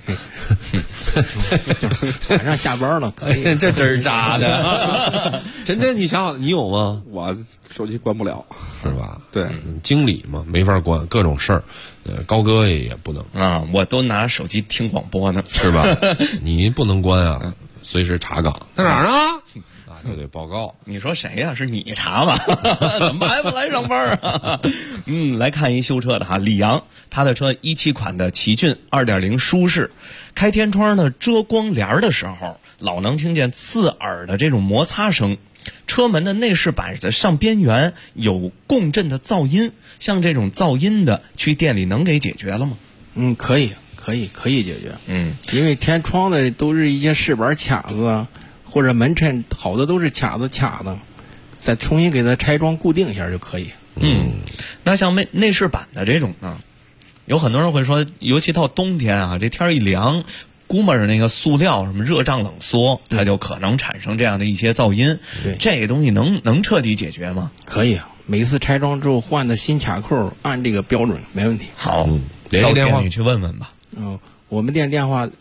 晚上下班了，可以。 这真是渣的。 真真，你想想，你有吗？ 我手机关不了， 是吧？ 对， 经理嘛，没法关，各种事儿。高哥也不能啊，我都拿手机听广播呢， 是吧？你不能关啊，随时查岗。在哪儿呢？就得报告。 你说谁呀？是你查吧？怎么还不来上班啊？来看一修车的哈，李阳，他的车17款的奇骏 2.0 舒适，开天窗呢遮光帘的时候，老能听见刺耳的这种摩擦声。车门的内饰板的上边缘有共振的噪音，像这种噪音的，去店里能给解决了吗？ 可以解决。因为天窗的都是一些饰板卡子啊。或者门衬好的都是卡子，再重新给它拆装固定一下就可以。 那像内饰板的这种呢，有很多人会说，尤其到冬天啊，这天一凉，估摸着那个塑料什么热胀冷缩，它就可能产生这样的一些噪音。这个东西能彻底解决吗？ 可以，每次拆装之后换的新卡扣，按这个标准没问题。 好， 联系电话你去问问吧。 我们店电话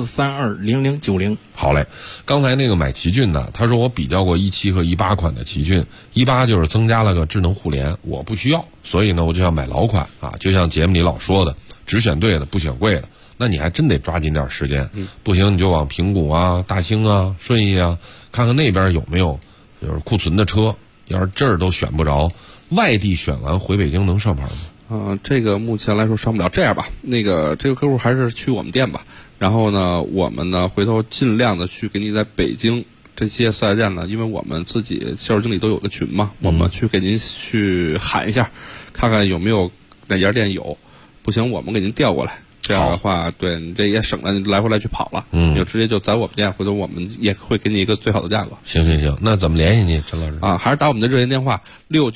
64320090。 好嘞，刚才那个买奇骏的，他说我比较过17和18款的奇骏，18就是增加了个智能互联，我不需要，所以呢我就要买老款啊。就像节目里老说的，只选对的，不选贵的。那你还真得抓紧点时间，不行你就往平谷啊、大兴啊、顺义啊，看看那边有没有就是库存的车。要是这儿都选不着，外地选完回北京能上牌吗？ 这个目前来说上不了。这样吧，这个客户还是去我们店吧。然后呢，我们呢回头尽量的去给你在北京这些4S店呢，因为我们自己销售经理都有个群嘛，我们去给您去喊一下，看看有没有哪家店有，不行我们给您调过来。这样的话，对你这也省了来回来去跑了，你就直接就在我们店，回头我们也会给你一个最好的价格。 行，那怎么联系你，陈老师？ 还是打我们的热线电话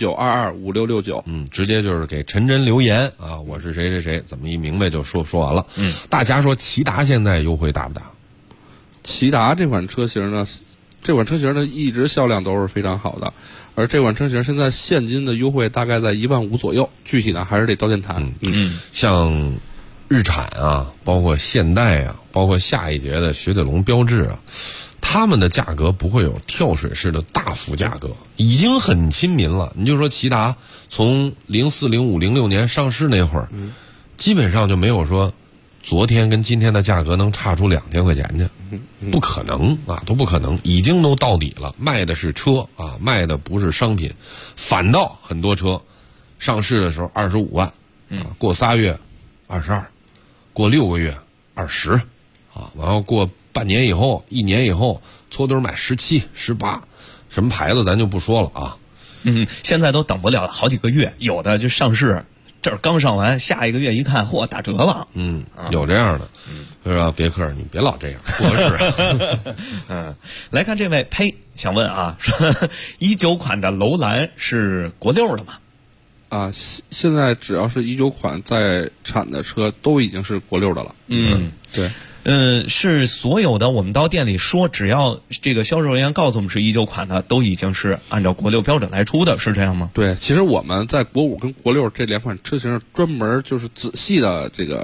69225669。 直接就是给陈真留言啊，我是谁谁谁，怎么一明白就说完了。大家说骐达现在优惠大不大？ 骐达这款车型呢，一直销量都是非常好的，而这款车型现在现金的优惠大概在15000左右，具体呢还是得到店谈。 像日产啊，包括现代啊，包括下一节的雪铁龙、标致啊，他们的价格不会有跳水式的大幅价格，已经很亲民了。你就说骐达从04、05、06年上市那会儿，基本上就没有说昨天跟今天的价格能差出2000块钱去，不可能啊，都不可能，已经都到底了。卖的是车啊，卖的不是商品，反倒很多车上市的时候25万啊，过3月22。过6个月20啊，然后过半年以后、1年以后，搓堆买17、18，什么牌子咱就不说了啊。 现在都等不了好几个月，有的就上市，这儿刚上完，下一个月一看，嚯，打折了。 有这样的，是吧？别克，你别老这样，不合适。 来看这位呸，想问啊，说19款的楼兰是国6的吗？ 现在只要是19款在产的车都已经是国6的了。对。 是所有的我们到店里说，只要这个销售人员告诉我们是19款的，都已经是按照国6标准来出的，是这样吗？ 对，其实我们在国5跟国6这2款车型专门就是仔细的这个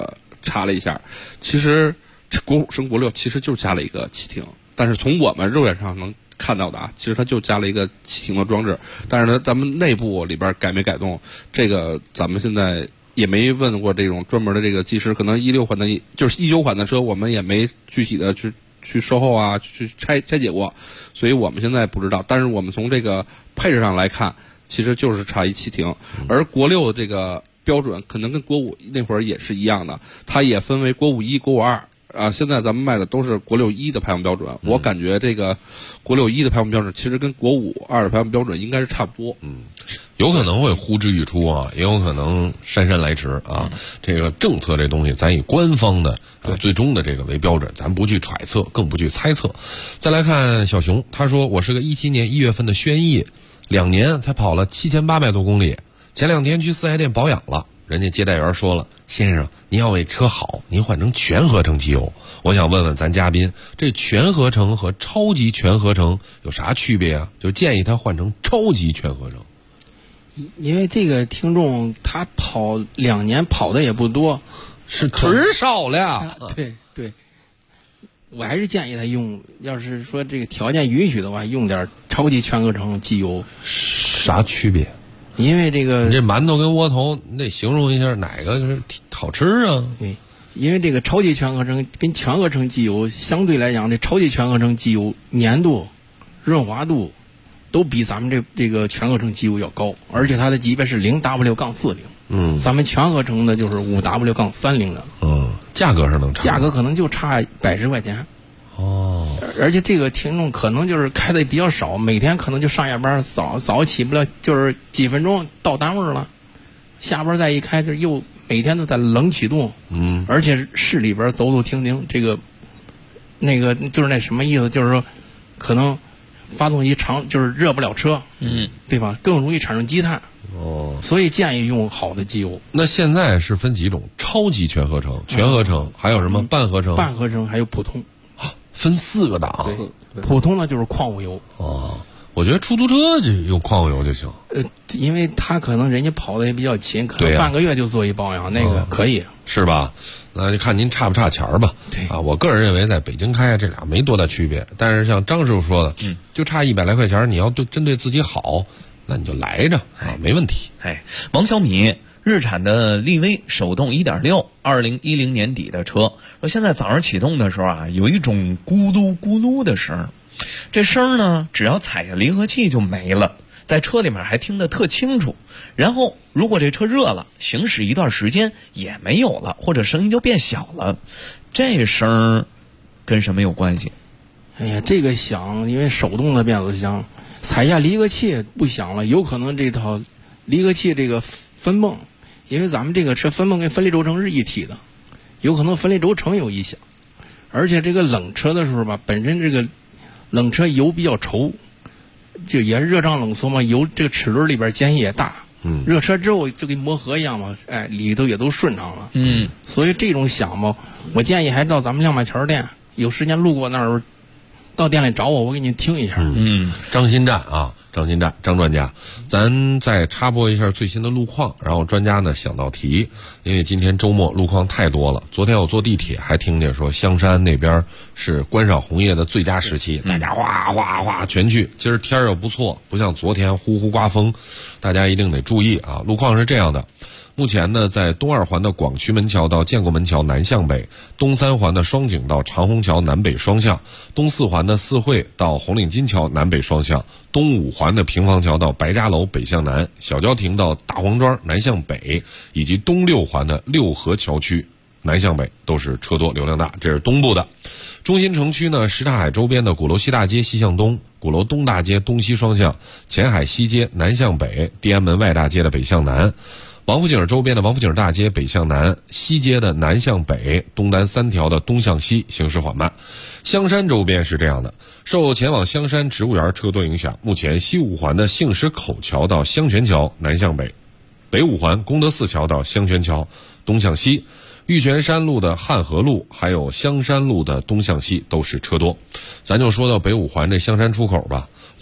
查了一下，其实这国5升国6其实就加了一个启停，但是从我们肉眼上能看到的啊，其实它就加了一个启停的装置，但是呢，咱们内部里边改没改动，这个咱们现在也没问过这种专门的这个技师，可能16款的就是19款的车，我们也没具体的去售后啊，去拆解过，所以我们现在不知道。但是我们从这个配置上来看，其实就是差一启停，而国6的这个标准可能跟国5那会儿也是一样的，它也分为国51、国52。现在咱们卖的都是国6 1的排放标准，我感觉这个国6 1的排放标准其实跟国5 2的排放标准应该是差不多。 有可能会呼之欲出啊，也有可能姗姗来迟啊。这个政策这东西，咱以官方的最终的这个为标准，咱不去揣测，更不去猜测。再来看小熊，他说我是个17年1月份的轩逸，2年才跑了7800多公里，前2天去4S店保养了。人家接待员说了，先生，您要为车好，您换成全合成机油。我想问问咱嘉宾，这全合成和超级全合成有啥区别啊？就建议他换成超级全合成。 因为这个听众他跑2年跑的也不多， 是腿少了。 对对，我还是建议他用，要是说这个条件允许的话，用点超级全合成机油。 啥区别？ 因为这个， 你这馒头跟窝头，你得形容一下哪个是好吃啊？ 对，因为这个超级全合成跟全合成机油相对来讲，这超级全合成机油粘度、润滑度都比咱们这个全合成机油要高，而且它的级别是0W-40。咱们全合成的就是5W-30的。 价格上能差？ 价格可能就差110块钱。而且这个听众可能就是开的比较少，每天可能就上下班早起不了，就是几分钟到单位了，下班再一开就又每天都在冷启动。而且市里边走走停停，这个那个就是那什么意思，就是说可能发动机就是热不了车，对吧？更容易产生积碳。所以建议用好的机油。 那现在是分几种？超级全合成、全合成，还有什么半合成？ 半合成还有普通。 分4个档。 普通的就是矿物油。 我觉得出租车就用矿物油就行。 因为他可能人家跑的也比较勤，可能半个月就做一保养，那个可以， 是吧？那就看您差不差钱吧。 对啊，我个人认为在北京开这俩没多大区别，但是像张师傅说的，就差100来块钱，你要针对自己好，那你就来着啊，没问题。 王小米。日产的力威手动 1.6，2010年底的车，说现在早上启动的时候啊，有一种咕噜咕噜的声，这声呢，只要踩下离合器就没了，在车里面还听得特清楚。然后如果这车热了，行驶一段时间也没有了，或者声音就变小了，这声跟什么有关系？ 哎呀，这个响，因为手动的变速箱踩下离合器不响了，有可能这套离合器这个分泵。因为咱们这个车分泵跟分离轴承是一体的，有可能分离轴承有异响，而且这个冷车的时候吧，本身这个冷车油比较稠，就也是热胀冷缩嘛，油这个齿轮里边间隙也大，热车之后就跟磨合一样嘛，里头也都顺畅了，所以这种响嘛，我建议还到咱们亮马桥店，有时间路过那儿，到店里找我，我给你听一下。 张新站啊。张专家，咱再插播一下最新的路况，然后专家呢想到题，因为今天周末路况太多了。昨天我坐地铁还听见说香山那边是观赏红叶的最佳时期，大家哗哗哗全去。今儿天又不错，不像昨天呼呼刮风，大家一定得注意啊。路况是这样的。目前呢，在东2环的广渠门桥到建国门桥南向北，东3环的双井到长虹桥南北双向，东4环的四惠到红领巾桥南北双向，东5环的平房桥到白家楼北向南，小郊亭到大黄庄南向北，以及东6环的六合桥区南向北都是车多流量大，这是东部的。中心城区呢，什刹海周边的鼓楼西大街西向东，鼓楼东大街东西双向，前海西街南向北，地安门外大街的北向南。王府井周边的王府井大街北向南，西街的南向北，东单3条的东向西行驶缓慢。香山周边是这样的，受前往香山植物园车多影响，目前西5环的杏石口桥到香泉桥南向北，北5环功德寺桥到香泉桥东向西，玉泉山路的汉河路还有香山路的东向西都是车多。咱就说到北5环这香山出口吧，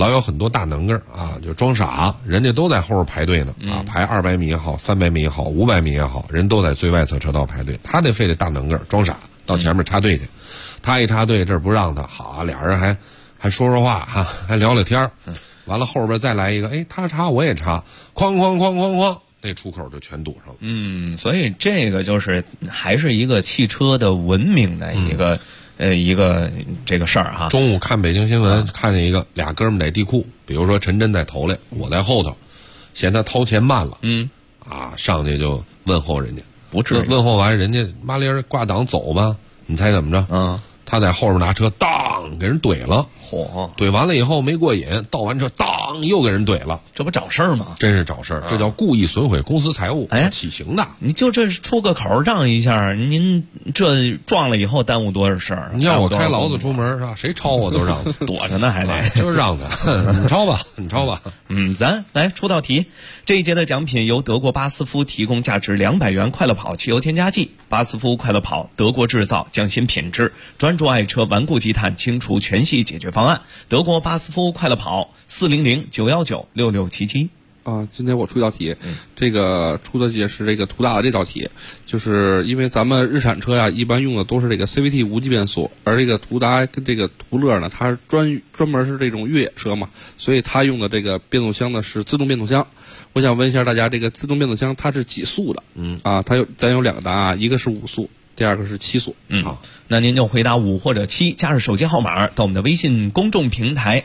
老有很多大能个啊，就装傻，人家都在后边排队呢啊，排200米也好，300米也好，500米也好，人都在最外侧车道排队，他得非得大能个装傻到前面插队去，他一插队这儿不让他，好，俩人还说说话哈，还聊聊天完了后边再来一个，哎，他插我也插，哐哐哐哐哐，那出口就全堵上了。 所以这个就是还是一个汽车的文明的一个这个事儿哈。 中午看北京新闻，看见俩哥们在地库，比如说陈真在头里，我在后头，嫌他掏钱慢了，上去就问候人家， 不至于问候完，人家麻利儿挂档走吧，你猜怎么着？他在后边拿车当给人怼了，怼完了以后没过瘾，倒完车当又给人怼了， 这不找事儿吗？ 真是找事儿，这叫故意损毁公司财物，起刑的。 你就这出个口让一下，您这撞了以后耽误多少事儿？ 你让我开劳子出门是吧？谁超我都让他， 躲着呢还得， 就是让他，你超吧，你超吧。 咱来出道题，这一节的奖品由德国巴斯夫提供价值200元快乐跑汽油添加剂。巴斯夫快乐跑，德国制造，匠心品质，专注爱车顽固积碳清除全系解决方案。德国巴斯夫快乐跑，400-919-6677。 今天我出一道题，这个出的也是这个途大的这道题，就是因为咱们日产车呀，一般用的都是这个 CVT 无级变速，而这个途达跟这个途乐呢，它专门是这种越野车嘛，所以它用的这个变速箱呢是自动变速箱。我想问一下大家，这个自动变速箱它是几速的？咱有2个答案，一个是5速，第二个是7速。 好，那您就回答5或者7，加上手机号码到我们的微信公众平台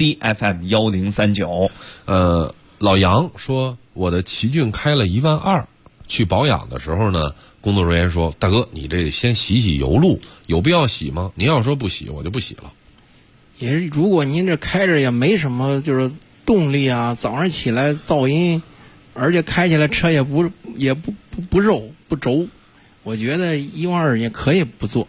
ACFM1039。 老杨说我的奇骏开了12000，去保养的时候呢，工作人员说大哥你这先洗洗油路，有必要洗吗？您要说不洗我就不洗了。 也是，如果您这开着也没什么就是动力啊，早上起来噪音，而且开起来车也不肉不轴，我觉得12000也可以不做。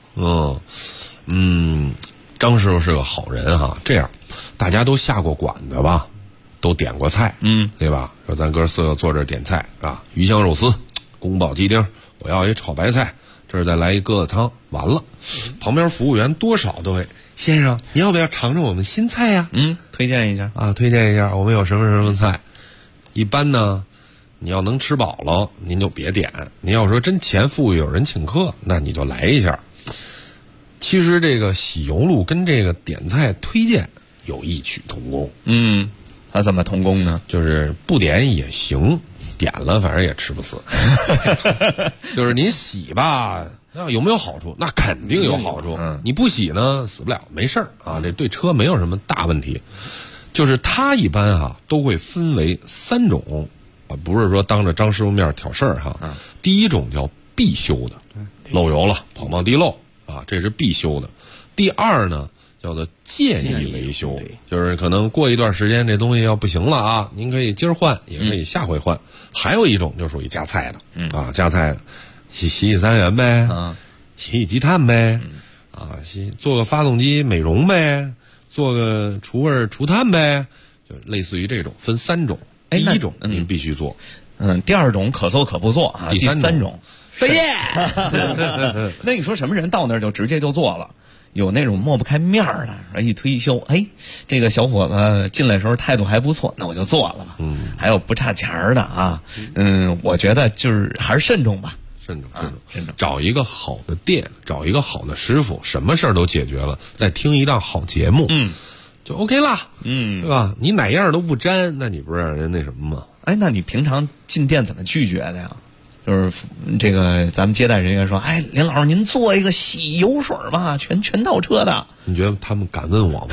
张师傅是个好人哈，这样大家都下过馆子吧，都点过菜，对吧？说咱哥4个坐这点菜啊，鱼香肉丝、宫保鸡丁，我要一炒白菜，这儿再来一疙瘩汤，完了，旁边服务员多少都会，先生，你要不要尝尝我们新菜呀？ 推荐一下啊，推荐一下，我们有什么什么菜。一般呢，你要能吃饱了，您就别点；您要说真钱富裕有人请客，那你就来一下。其实这个洗油路跟这个点菜推荐有异曲同工。 它怎么同工呢？ 就是不点也行，点了反正也吃不死。就是您洗吧，那有没有好处？那肯定有好处。你不洗呢，死不了，没事儿啊，这对车没有什么大问题。就是它一般都会分为3种啊，不是说当着张师傅面挑事儿哈。第一种叫必修的，漏油了，跑冒滴漏啊，这是必修的。第二呢，叫做建议维修，就是可能过一段时间这东西要不行了啊，您可以今儿换，也可以下回换。还有一种就属于加菜的，加菜的，洗3元呗，洗鸡碳呗，做个发动机美容呗，做个除味除碳呗，就类似于这种，分3种。第一种您必须做， 第二种可做可不做啊，第三种再见。 那你说什么人到那儿就直接就做了？有那种抹不开面儿的，一推销，这个小伙子进来的时候态度还不错，那我就做了吧。还有不差钱儿的啊，我觉得就是还是慎重吧， 慎重，找一个好的店，找一个好的师傅，什么事儿都解决了，再听一档好节目，就 OK 啦，对吧？你哪样都不沾，那你不是让人那什么吗？ 那你平常进店怎么拒绝的呀？就是这个咱们接待人员说，林老师您做一个洗油水吧，全套车的。 你觉得他们敢问我吗？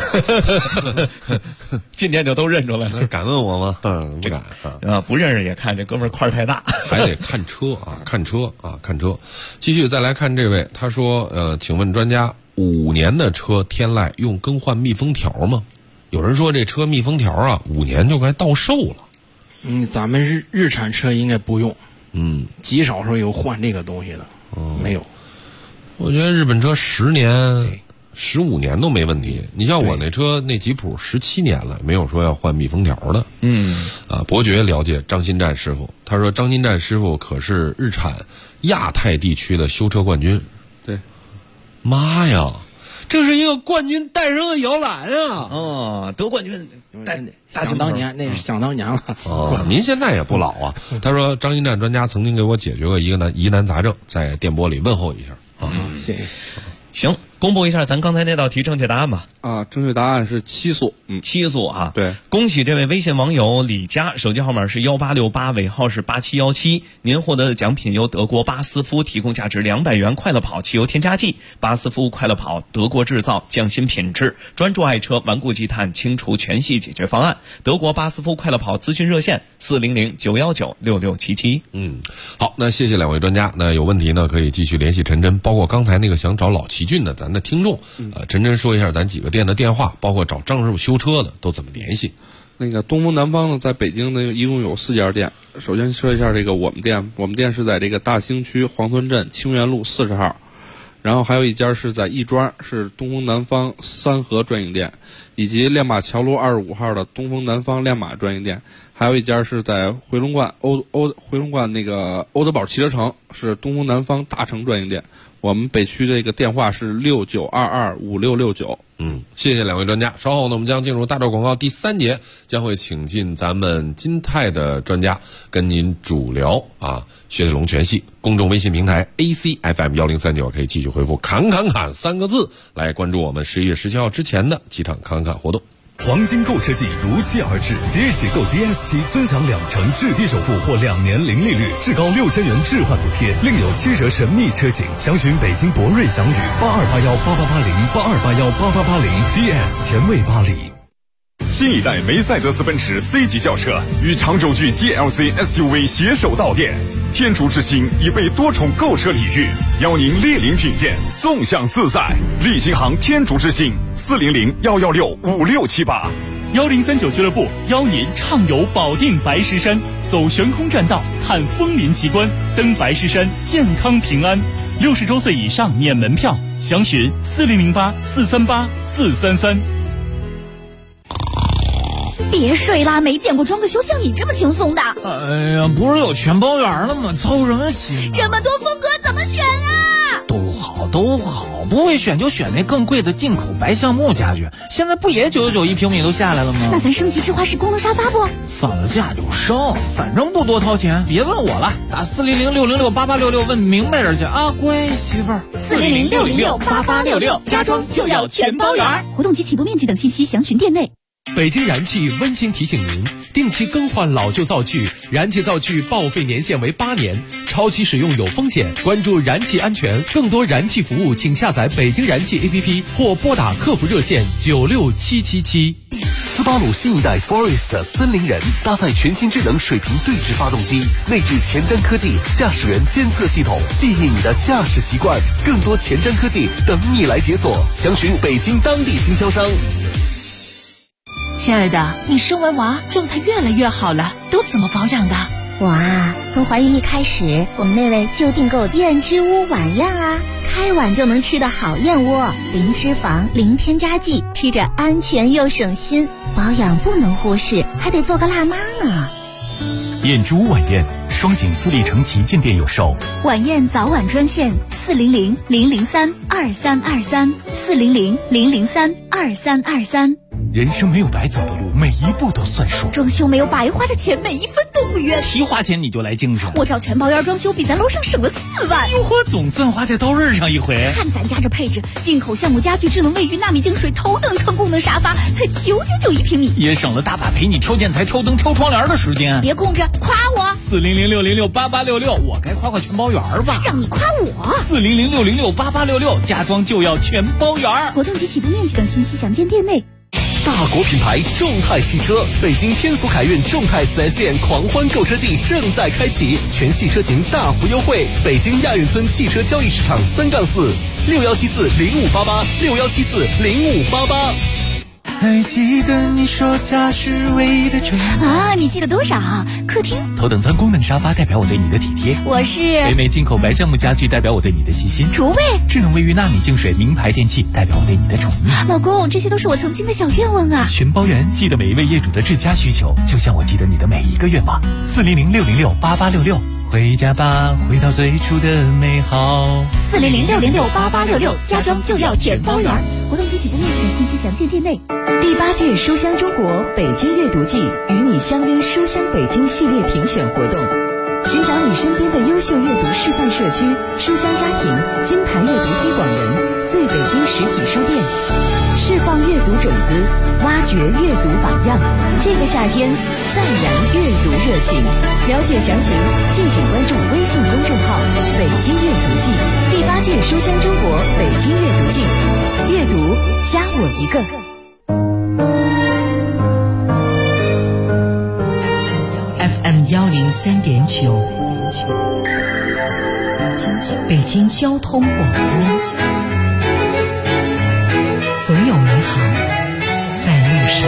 进店就都认出来了。 敢问我吗？不敢不认识也看这哥们儿块儿太大， 还得看车啊，看车。继续再来看这位，他说请问专家，5年的车天籁用更换密封条吗？有人说这车密封条5年就该到售了。 咱们日产车应该不用。极少说有换这个东西的，没有。 我觉得日本车10年、15年都没问题。你像我那车那吉普17年了，没有说要换密封条的。伯爵了解张新战师傅，他说张新战师傅可是日产亚太地区的修车冠军。 对， 妈呀！这是一个冠军诞生的摇篮啊！ 得冠军想当年那是想当年了。 您现在也不老啊。他说张鑫站专家曾经给我解决过一个疑难杂症，在电波里问候一下。 谢谢。 行，公布一下咱刚才那道题正确答案吧。 正确答案是7速 ，7速啊。 对， 恭喜这位微信网友李佳，手机号码是1868，尾号是8717。您获得的奖品由德国巴斯夫提供价值200元快乐跑汽油添加剂。巴斯夫快乐跑，德国制造，匠心品质，专注爱车，顽固积碳，清除全系解决方案。德国巴斯夫快乐跑咨询热线400-919-6677。 好，那谢谢两位专家。那有问题呢，可以继续联系陈真，包括刚才那个想找老奇骏的咱的听众，陈真说一下咱几个店的电话，包括找张师傅修车的都怎么联系。 那个东风南方呢，在北京呢一共有4家店。首先说一下这个我们店是在这个大兴区黄村镇清源路40号，然后还有一家是在亦庄，是东风南方三河专营店，以及亮马桥路25号的东风南方亮马专营店，还有一家是在回龙观回龙观那个欧德堡汽车城，是东风南方大成专营店。我们北区这个电话是69225669。 谢谢两位专家。稍后呢，我们将进入大招广告第3节，将会请进咱们金泰的专家跟您主聊雪铁龙全系。公众微信平台 ACFM1039可以继续回复砍3个字来关注我们11月17号之前的几场砍活动。 黄金购车季如期而至，即日起购 DS7 尊享2成至低首付或2年零利率，至高6000元置换补贴，另有7折神秘车型。详询北京博瑞祥宇8281888082818880 DS 前卫巴黎。 新一代梅赛德斯奔驰 C 级轿车与长轴距 GLC SUV 携手到店，天竺之星已被多重购车礼遇，邀您莅临品鉴，纵享自在。立新行天竺之星400-116-5678。1039 俱乐部邀您畅游保定白石山，走悬空栈道，看枫林奇观，登白石山，健康平安。60周岁以上免门票，详询4008-438-433。 别睡啦，没见过装个修像你这么轻松的。 哎呀，不是有全包圆了吗？操什么心？ 这么多风格怎么选啊？ 都好，不会选就选那更贵的进口白橡木家具，现在不也999一平米都下来了吗？ 那咱升级智华式功能沙发不？ 放了假就升，反正不多掏钱，别问我了，打400-606-8866问明白人去啊，乖媳妇儿。 400-606-8866，家装就要全包圆。活动及起步面积等信息详询店内。 北京燃气温馨提醒您，定期更换老旧灶具，燃气灶具报废年限为8年，超期使用有风险。关注燃气安全，更多燃气服务请下载北京燃气 APP 或拨打客服热线96777。 斯巴鲁新一代 Forest 森林人搭载全新智能水平对置发动机，内置前瞻科技驾驶员监测系统，记忆你的驾驶习惯。更多前瞻科技等你来解锁，详询北京当地经销商。 亲爱的，你生完娃状态越来越好了，都怎么保养的？ 我啊，从怀孕一开始，我们那位就订购燕之屋晚宴啊，开碗就能吃的好燕窝，零脂肪，零添加剂，吃着安全又省心。保养不能忽视，还得做个辣妈呢。 燕之屋晚宴，双井富力城旗舰店有售。 晚宴早晚专线400-003-2323，400-003-2323。 人生没有白走的路，每一步都算数。 装修没有白花的钱，每一分都不冤。 提花钱你就来精神， 我找全包圆装修，比咱楼上省了4万。 哟呵，总算花在刀刃上一回。 看咱家这配置，进口橡木家具、智能卫浴、纳米净水、头等舱功能沙发，才999一平米， 也省了大把陪你挑建材、挑灯、挑窗帘的时间。 别空着，夸我。 400-606-8866，我该夸全包圆吧？ 让你夸我。 400-606-8866，家装就要全包圆。 活动及起步面积等信息详见店内。 大国品牌众泰汽车，北京天府凯运众泰 4S 店狂欢购车季正在开启，全系车型大幅优惠。北京亚运村汽车交易市场3-4，6174-0588，6174-0588。 还记得你说家是唯一的宠啊？你记得多少？客厅头等舱功能沙发代表我对你的体贴， 我是北美进口白橡木家具代表我对你的细心， 厨卫智能卫浴纳米净水名牌电器代表我对你的宠溺。 老公，这些都是我曾经的小愿望啊！ 全包圆，记得每一位业主的至家需求，就像我记得你的每一个愿望。400-606-8866， 回家吧，回到最初的美好。 400-606-8866，家装就要全包圆。活动激起不面前，信息详见店内。 第8届书香中国北京阅读季与你相约书香北京系列评选活动，寻找你身边的优秀阅读示范社区、书香家庭、金牌阅读推广人、最北京实体书店，释放阅读种子，挖掘阅读榜样。这个夏天，再燃阅读热情。了解详情，敬请关注微信公众号“北京阅读季”。第8届书香中国北京阅读季，阅读加我一个。 FM 103.9，北京交通广播，总有美好在路上。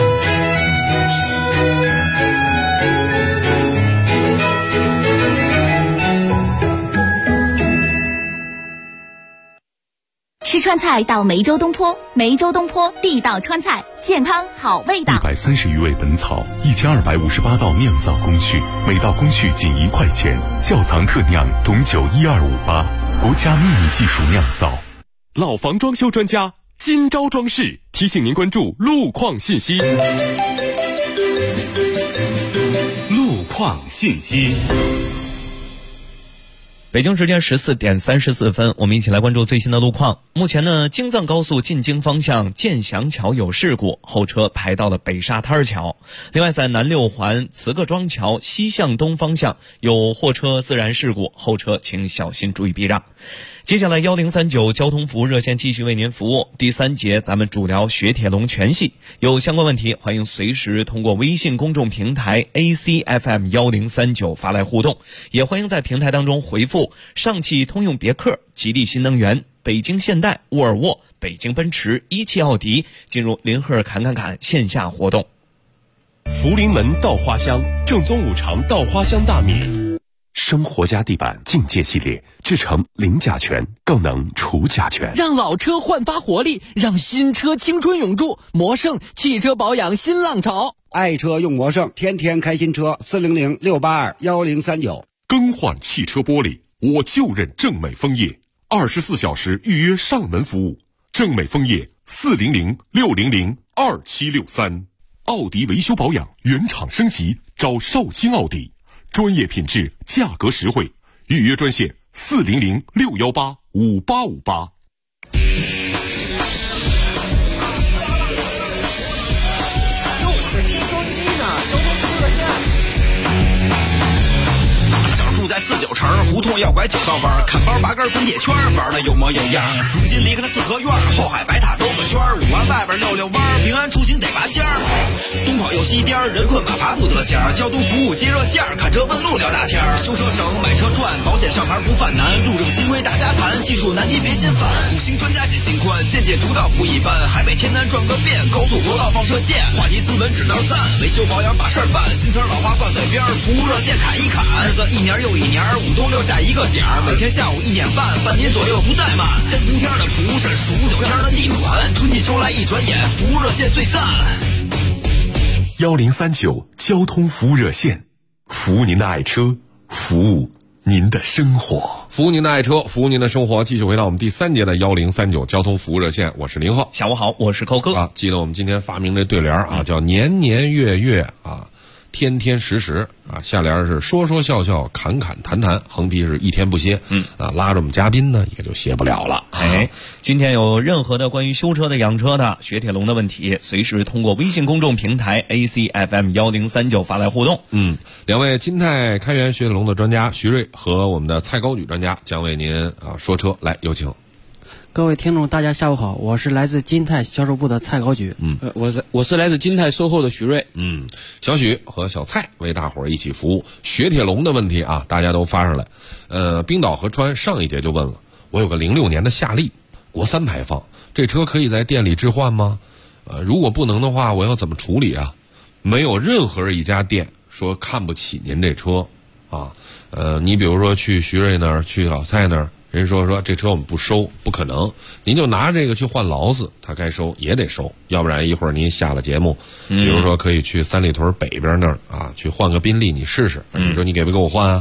吃川菜到梅州东坡，梅州东坡地道川菜，健康好味道。 130余味本草，1258道酿造工序，每道工序仅1块钱。窖藏特酿董酒12588，国家秘密技术酿造。 老房装修专家金招装饰提醒您关注路况信息。路况信息。 北京时间14点34分，我们一起来关注最新的路况。目前呢，京藏高速进京方向建祥桥有事故，后车排到了北沙滩桥。另外，在南六环慈各庄桥西向东方向有货车自燃事故，后车请小心注意避让。接下来1039交通服务热线继续为您服务。第3节咱们主聊雪铁龙全系，有相关问题欢迎随时通过微信公众平台 ACFM 1039发来互动，也欢迎在平台当中回复上汽通用别克、吉利新能源、北京现代、沃尔沃、北京奔驰、17奥迪进入林赫侃线下活动。 福临门稻花香，正宗五常稻花香大米。生活家地板境界系列制成零甲醛，更能除甲醛， 让老车焕发活力，让新车青春永驻。魔胜汽车保养新浪潮， 爱车用魔胜，天天开新车。400-682-1039。 更换汽车玻璃，我就认正美枫叶，24小时预约上门服务。正美枫叶400-600-2763。奥迪维修保养原厂升级，找少卿奥迪。专业品质，价格实惠，预约专线400-618-5858。 住在49城，胡同要拐9道弯，看包拔根滚铁圈，玩的有模有样。如今离开了四合院，后海白塔兜个圈，5环外边溜弯，平安出行得拔尖儿。东跑右西颠，人困马乏不得闲。交通服务接热线，看车问路聊大天。修车省，买车赚，保险上牌不犯难。路政新规大家谈，技术难题别心烦。5星专家解心宽，见解独到不一般。海北天南转个遍，高速国道放射线。话题斯文指道赞，维修保养把事儿办。新词老话挂嘴边，服务热线砍一砍。日子一年又一年，5都留下一个点儿。每天下午1点半，半年左右不怠慢。先伏天的蒲是数9天的地暖，春季秋来一转眼，服务热线最赞。 1039交通服务热线，服务您的爱车，服务您的生活， 服务您的爱车，服务您的生活。继续回到我们第3节的1039交通服务热线，我是林浩。 下午好，我是寇哥啊。记得我们今天发明这对联啊，叫年年月月啊，天天时时啊，下联是说说笑笑，侃侃谈谈，横批是一天不歇。拉着我们嘉宾呢，也就歇不了了。 今天有任何的关于修车的、养车的、雪铁龙的问题，随时通过微信公众平台 ACFM 1039发来互动。 两位金泰开源雪铁龙的专家徐瑞和我们的蔡高举专家将为您说车，来有请。 各位听众大家下午好，我是来自金泰销售部的蔡高举。我是来自金泰售后的徐瑞。 小许和小蔡为大伙儿一起服务。雪铁龙的问题啊，大家都发上来。冰岛和川上一节就问了，我有个06年的夏利，国3排放，这车可以在店里置换吗？如果不能的话，我要怎么处理啊？没有任何一家店说看不起您这车啊。你比如说去徐瑞那儿，去老蔡那儿，人说这车我们不收，不可能，您就拿这个去换劳斯，他该收也得收，要不然一会儿您下了节目，比如说可以去三里屯北边那儿啊，去换个宾利你试试，你说你给不给我换啊？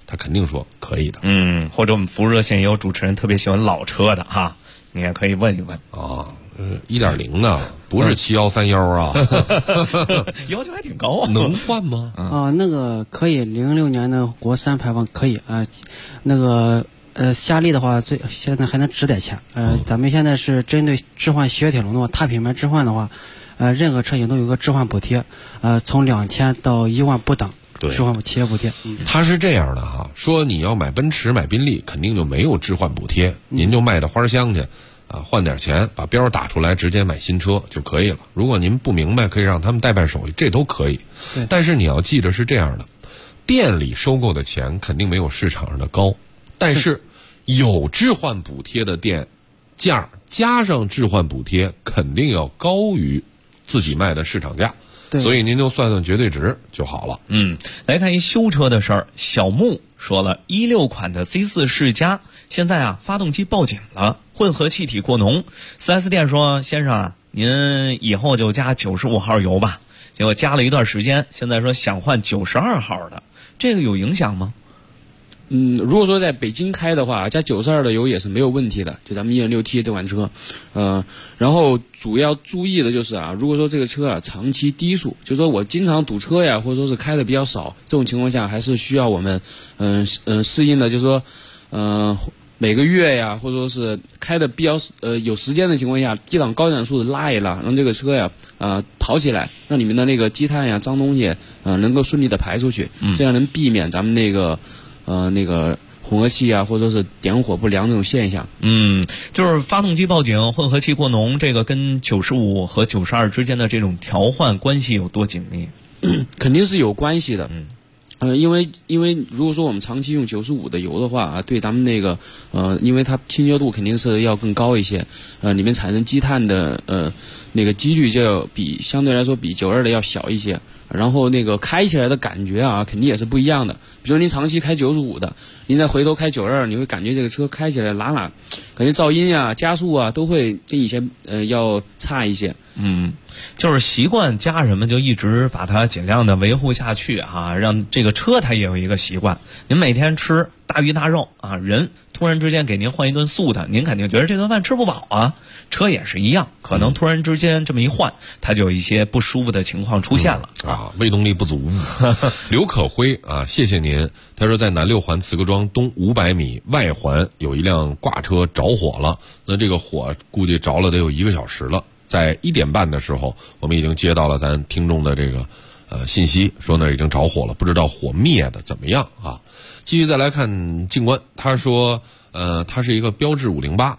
他肯定说可以的。 或者我们服务热线也有主持人特别喜欢老车的哈，你也可以问一问啊。1.0的不是7131啊， 要求还挺高啊。 能换吗？ 那个可以，06年的国3排放可以啊。那个夏利的话，现在还能值点钱。咱们现在是针对置换雪铁龙的话，大品牌置换的话，任何车型都有个置换补贴，从2000到1万不等。 对， 置换企业补贴。 它是这样的哈，说你要买奔驰、买宾利，肯定就没有置换补贴，您就卖到花乡去。换点钱，把标打出来，直接买新车就可以了。如果您不明白，可以让他们代办手续，这都可以。但是你要记着是这样的，店里收购的钱肯定没有市场上的高，但是有置换补贴的店价加上置换补贴，肯定要高于自己卖的市场价。所以您就算算绝对值就好了。 来看一修车的事儿，小木说了，16款的 C4 世嘉现在发动机报警了，混合气体过浓。4S 店说，先生啊，您以后就加95号油吧。结果加了一段时间，现在说想换92号的，这个有影响吗？ 如果说在北京开的话，加92的油也是没有问题的，就咱们1.6T 这款车。然后主要注意的就是如果说这个车长期低速，就是说我经常堵车呀，或者说是开的比较少，这种情况下还是需要我们适应的，就是说每个月呀，或者说是开的比较有时间的情况下，低档高转速的拉一拉，让这个车呀跑起来，让里面的那个积碳呀、脏东西能够顺利的排出去，这样能避免咱们那个混合气啊，或者是点火不良这种现象。 就是发动机报警、混合气过浓，这个跟95和92之间的这种调换关系有多紧密？ 肯定是有关系的。因为如果说我们长期用95的油的话对咱们那个因为它清洁度肯定是要更高一些，里面产生积碳的那个几率就要相对来说比92的要小一些。然后那个开起来的感觉肯定也是不一样的。比如说您长期开95的，您再回头开92，你会感觉这个车开起来感觉噪音加速都会跟以前要差一些。 就是习惯加什么就一直把它尽量的维护下去让这个车它也有一个习惯。您每天吃大鱼大肉人突然之间给您换一顿素的，您肯定觉得这顿饭吃不饱车也是一样，可能突然之间这么一换，它就有一些不舒服的情况出现了胃动力不足。刘可辉谢谢您。他说在南6环慈各庄东500米外环有一辆挂车着火了，那这个火估计着了得有1个小时了。在1点半的时候，我们已经接到了咱听众的这个信息，说那已经着火了，不知道火灭的怎么样继续再来看静观，他说他是一个标致508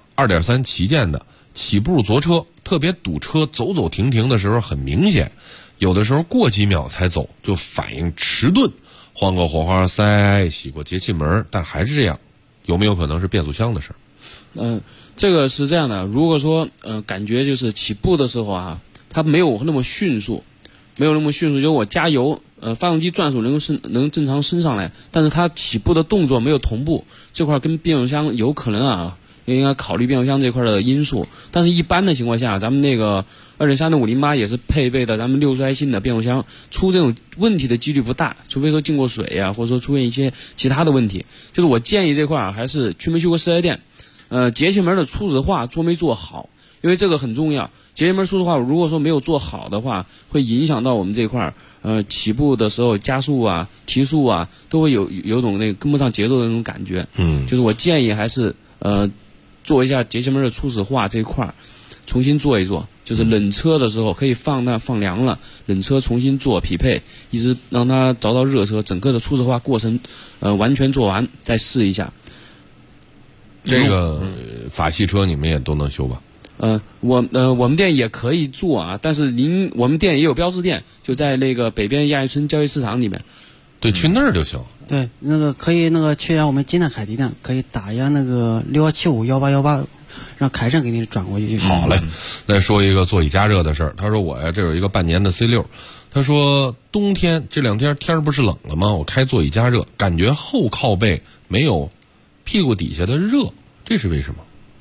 2.3旗舰的，起步左车特别堵车，走走停停的时候很明显，有的时候过几秒才走，就反应迟钝，换过火花塞，洗过节气门，但还是这样，有没有可能是变速箱的事？ 这个是这样的，如果说感觉就是起步的时候它没有那么迅速，就是我加油发动机转速能正常升上来，但是它起步的动作没有同步，这块跟变速箱有可能应该考虑变速箱这块的因素。但是一般的情况下，咱们那个2.3的508也是配备的咱们6速爱信的变速箱，出这种问题的几率不大，除非说进过水或者说出现一些其他的问题。就是我建议这块还是去没去过4S店，节气门的初始化做没做好，因为这个很重要。节气门初始化如果说没有做好的话，会影响到我们这块起步的时候加速提速都会有种那个跟不上节奏的那种感觉。就是我建议还是做一下节气门的初始化这一块，重新做一做。就是冷车的时候可以放凉了，冷车重新做匹配，一直让它着到热车，整个的初始化过程完全做完再试一下。 这个法系车你们也都能修吧？ 我们店也可以做但是我们店也有标志店，就在那个北边亚运村交易市场里面。 对，去那儿就行。 对，那个可以去一下我们金泰凯迪店，可以打一下那个61751818，让凯盛给你转过去就行。 好嘞。再说一个座椅加热的事儿，他说我这有一个半年的 C6，他说冬天这2天天不是冷了吗？我开座椅加热，感觉后靠背没有屁股底下的热，这是为什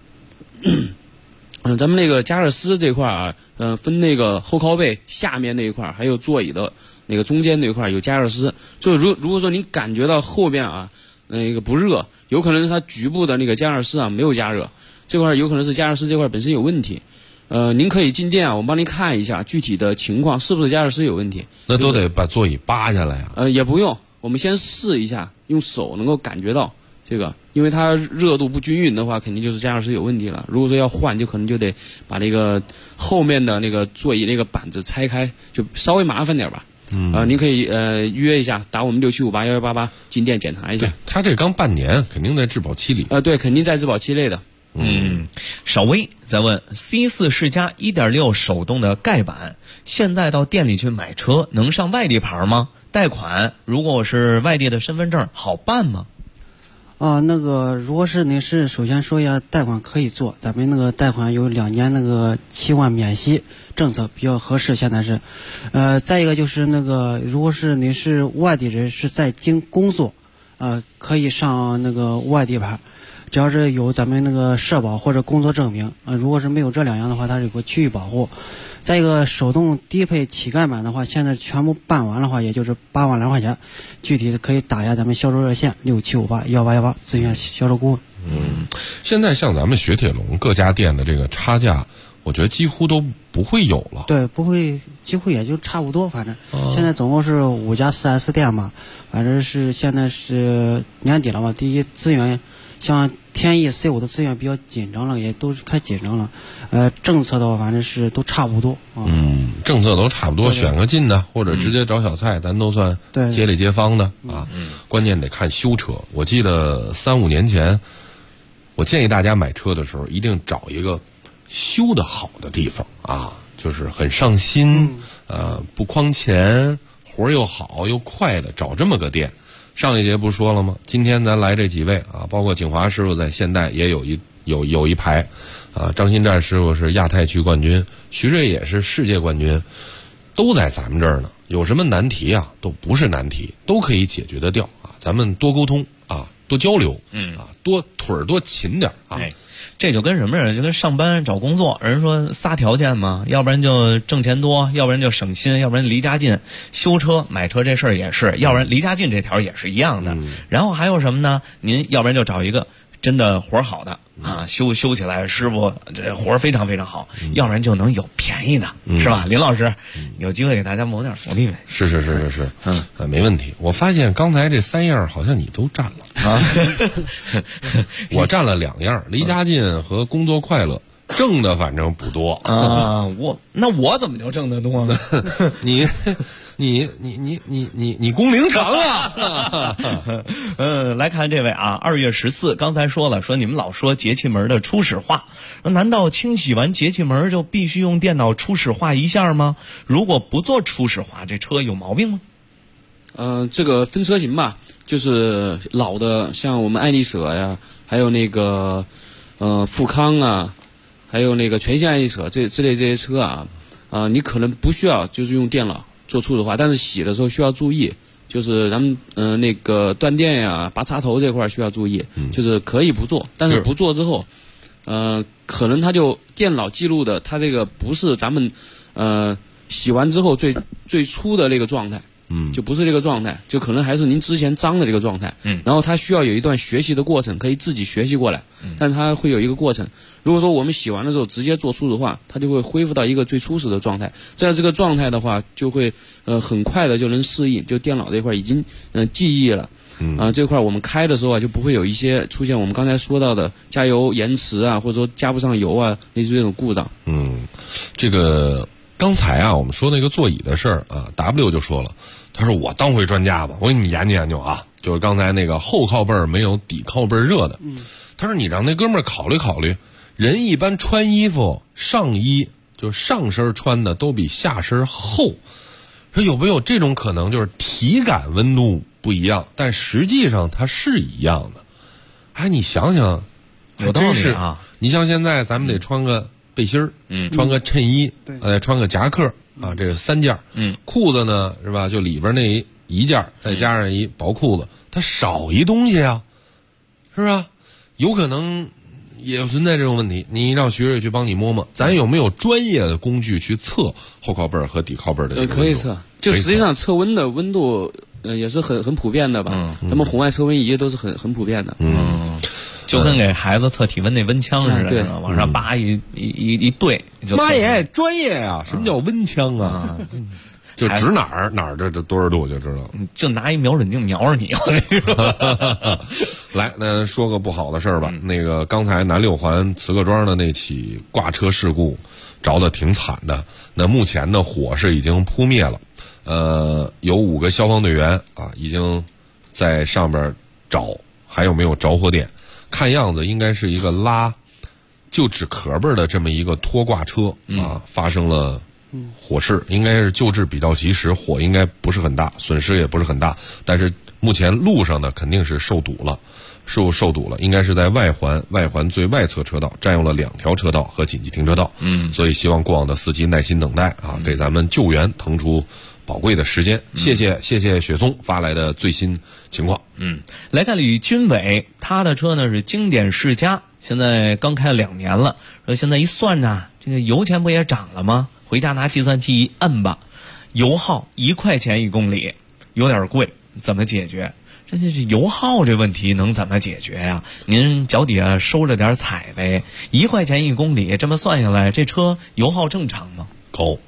么？ 咱们那个加热丝这块分那个后靠背下面那一块，还有座椅的那个中间那块有加热丝，所以如果说您感觉到后边啊那个不热，有可能是它局部的那个加热丝啊没有加热，这块有可能是加热丝这块本身有问题。您可以进店啊，我们帮您看一下具体的情况是不是加热丝有问题。 那都得把座椅扒下来啊？ 也不用，我们先试一下，用手能够感觉到这个，因为它热度不均匀的话，肯定就是加热丝有问题了。如果说要换，就可能就得把那个后面的那个座椅那个板子拆开，就稍微麻烦点吧。您可以约一下，打我们67581188进店检查一下。 他这刚半年，肯定在质保期里。 对，肯定在质保期内的。 小薇在问 C4世嘉 1.6 手动的盖板，现在到店里去买车能上外地牌吗？贷款如果我是外地的身份证好办吗？ 那个如果是你是首先说一下贷款可以做，咱们那个贷款有2年那个7万免息政策比较合适，现在是，再一个就是那个如果是你是外地人是在京工作，可以上那个外地牌。只要是有咱们那个社保或者工作证明，如果是没有这2样的话，它是有个区域保护。再一个手动低配乞丐版的话，现在全部办完的话，也就是8万来块钱。具体的可以打一下咱们销售热线67581818咨询销售顾问。 现在像咱们雪铁龙各家店的这个差价，我觉得几乎都不会有了。 对，不会，几乎也就差不多。反正现在总共是5家 4S 店嘛，反正是现在是年底了嘛，第一资源。像天翼 C5 的资源比较紧张了，也都是开紧张了。政策的话，反正是都差不多。 政策都差不多，选个近的或者直接找小菜，咱都算街里街坊的啊。关键得看修车。我记得3、5年前，我建议大家买车的时候，一定找一个修得好的地方啊，就是很上心，不框钱，活又好又快的，找这么个店。上一节不是说了吗？今天咱来这几位啊，包括景华师傅在现代也有一排，张新战师傅是亚太区冠军，徐瑞也是世界冠军，都在咱们这儿呢。有什么难题啊，都不是难题，都可以解决得掉啊。咱们多沟通啊，多交流，多腿儿多勤点啊。 这就跟什么似的，就跟上班找工作，人说仨条件嘛，要不然就挣钱多，要不然就省心，要不然离家近。修车买车这事儿也是，要不然离家近这条也是一样的。然后还有什么呢？您要不然就找一个真的活好的啊，修起来师傅这活非常非常好，要不然就能有便宜的，是吧？林老师，有机会给大家谋点福利呗。 是，没问题。我发现刚才这3样好像你都占了啊，我占了2样，离家近和工作快乐。挣的反正不多啊，我怎么就挣得多呢？ 你工龄长啊！ 来看这位啊，2月14，刚才说了，说你们老说节气门的初始化，难道清洗完节气门就必须用电脑初始化一下吗？如果不做初始化，这车有毛病吗？ 这个分车型吧，就是老的，像我们爱丽舍呀，还有那个富康啊。还有那个全新爱丽舍之类这些车啊，你可能不需要就是用电脑做初始化，但是洗的时候需要注意，就是咱们那个断电呀、拔插头这块需要注意，就是可以不做，但是不做之后，可能它就电脑记录的它这个不是咱们洗完之后最初的那个状态。就不是这个状态，就可能还是您之前脏的这个状态。然后它需要有一段学习的过程，可以自己学习过来，但它会有一个过程。如果说我们洗完了之后直接做初始化，它就会恢复到一个最初始的状态。在这个状态的话，就会很快的就能适应，就电脑这块已经记忆了。这块我们开的时候啊，就不会有一些出现我们刚才说到的加油延迟啊，或者说加不上油啊，类似这种故障。 这个刚才啊，我们说那个座椅的事儿啊 ，W 就说了。他说我当回专家吧，我给你们研究研究啊，就是刚才那个后靠背没有底靠背热的。他说你让那哥们儿考虑考虑，人一般穿衣服上衣就上身穿的都比下身厚，说有没有这种可能，就是体感温度不一样，但实际上它是一样的。哎，你想想， 有道理啊！ 你像现在咱们得穿个背心儿，穿个衬衣，穿个夹克。这个3件，裤子呢是吧？就里边那一件，再加上一薄裤子，它少一东西啊，是吧？有可能也存在这种问题。你让徐瑞去帮你摸摸，咱有没有专业的工具去测后靠背和底靠背的？ 可以测， 就实际上车温的温度也是很普遍的吧。咱们红外车温仪都是很普遍的。 就跟给孩子测体温那温枪似的，往上拔一对。 妈耶，专业啊！什么叫温枪啊？就指哪儿这多少度就知道。 就拿一瞄准镜瞄着你。 来，那说个不好的事儿吧。那个刚才南六环慈各庄的那起挂车事故，着得挺惨的。那目前呢，火是已经扑灭了。有5个消防队员啊，已经在上边找还有没有着火点。看样子应该是一个拉旧纸壳儿的这么一个拖挂车啊，发生了火势，应该是救治比较及时，火应该不是很大，损失也不是很大，但是目前路上呢肯定是受堵了，应该是在外环最外侧车道占用了2条车道和紧急停车道，所以希望过往的司机耐心等待啊，给咱们救援腾出宝贵的时间。谢谢雪松发来的最新情况。 来看李军伟，他的车呢是经典世嘉，现在刚开了2年了，说现在一算呢，这个油钱不也涨了吗？回家拿计算器一摁吧，油耗1块钱1公里，有点贵，怎么解决？这油耗这问题能怎么解决呀？您脚底下收着点彩呗，1块钱1公里，这么算下来，这车油耗正常吗？ 高。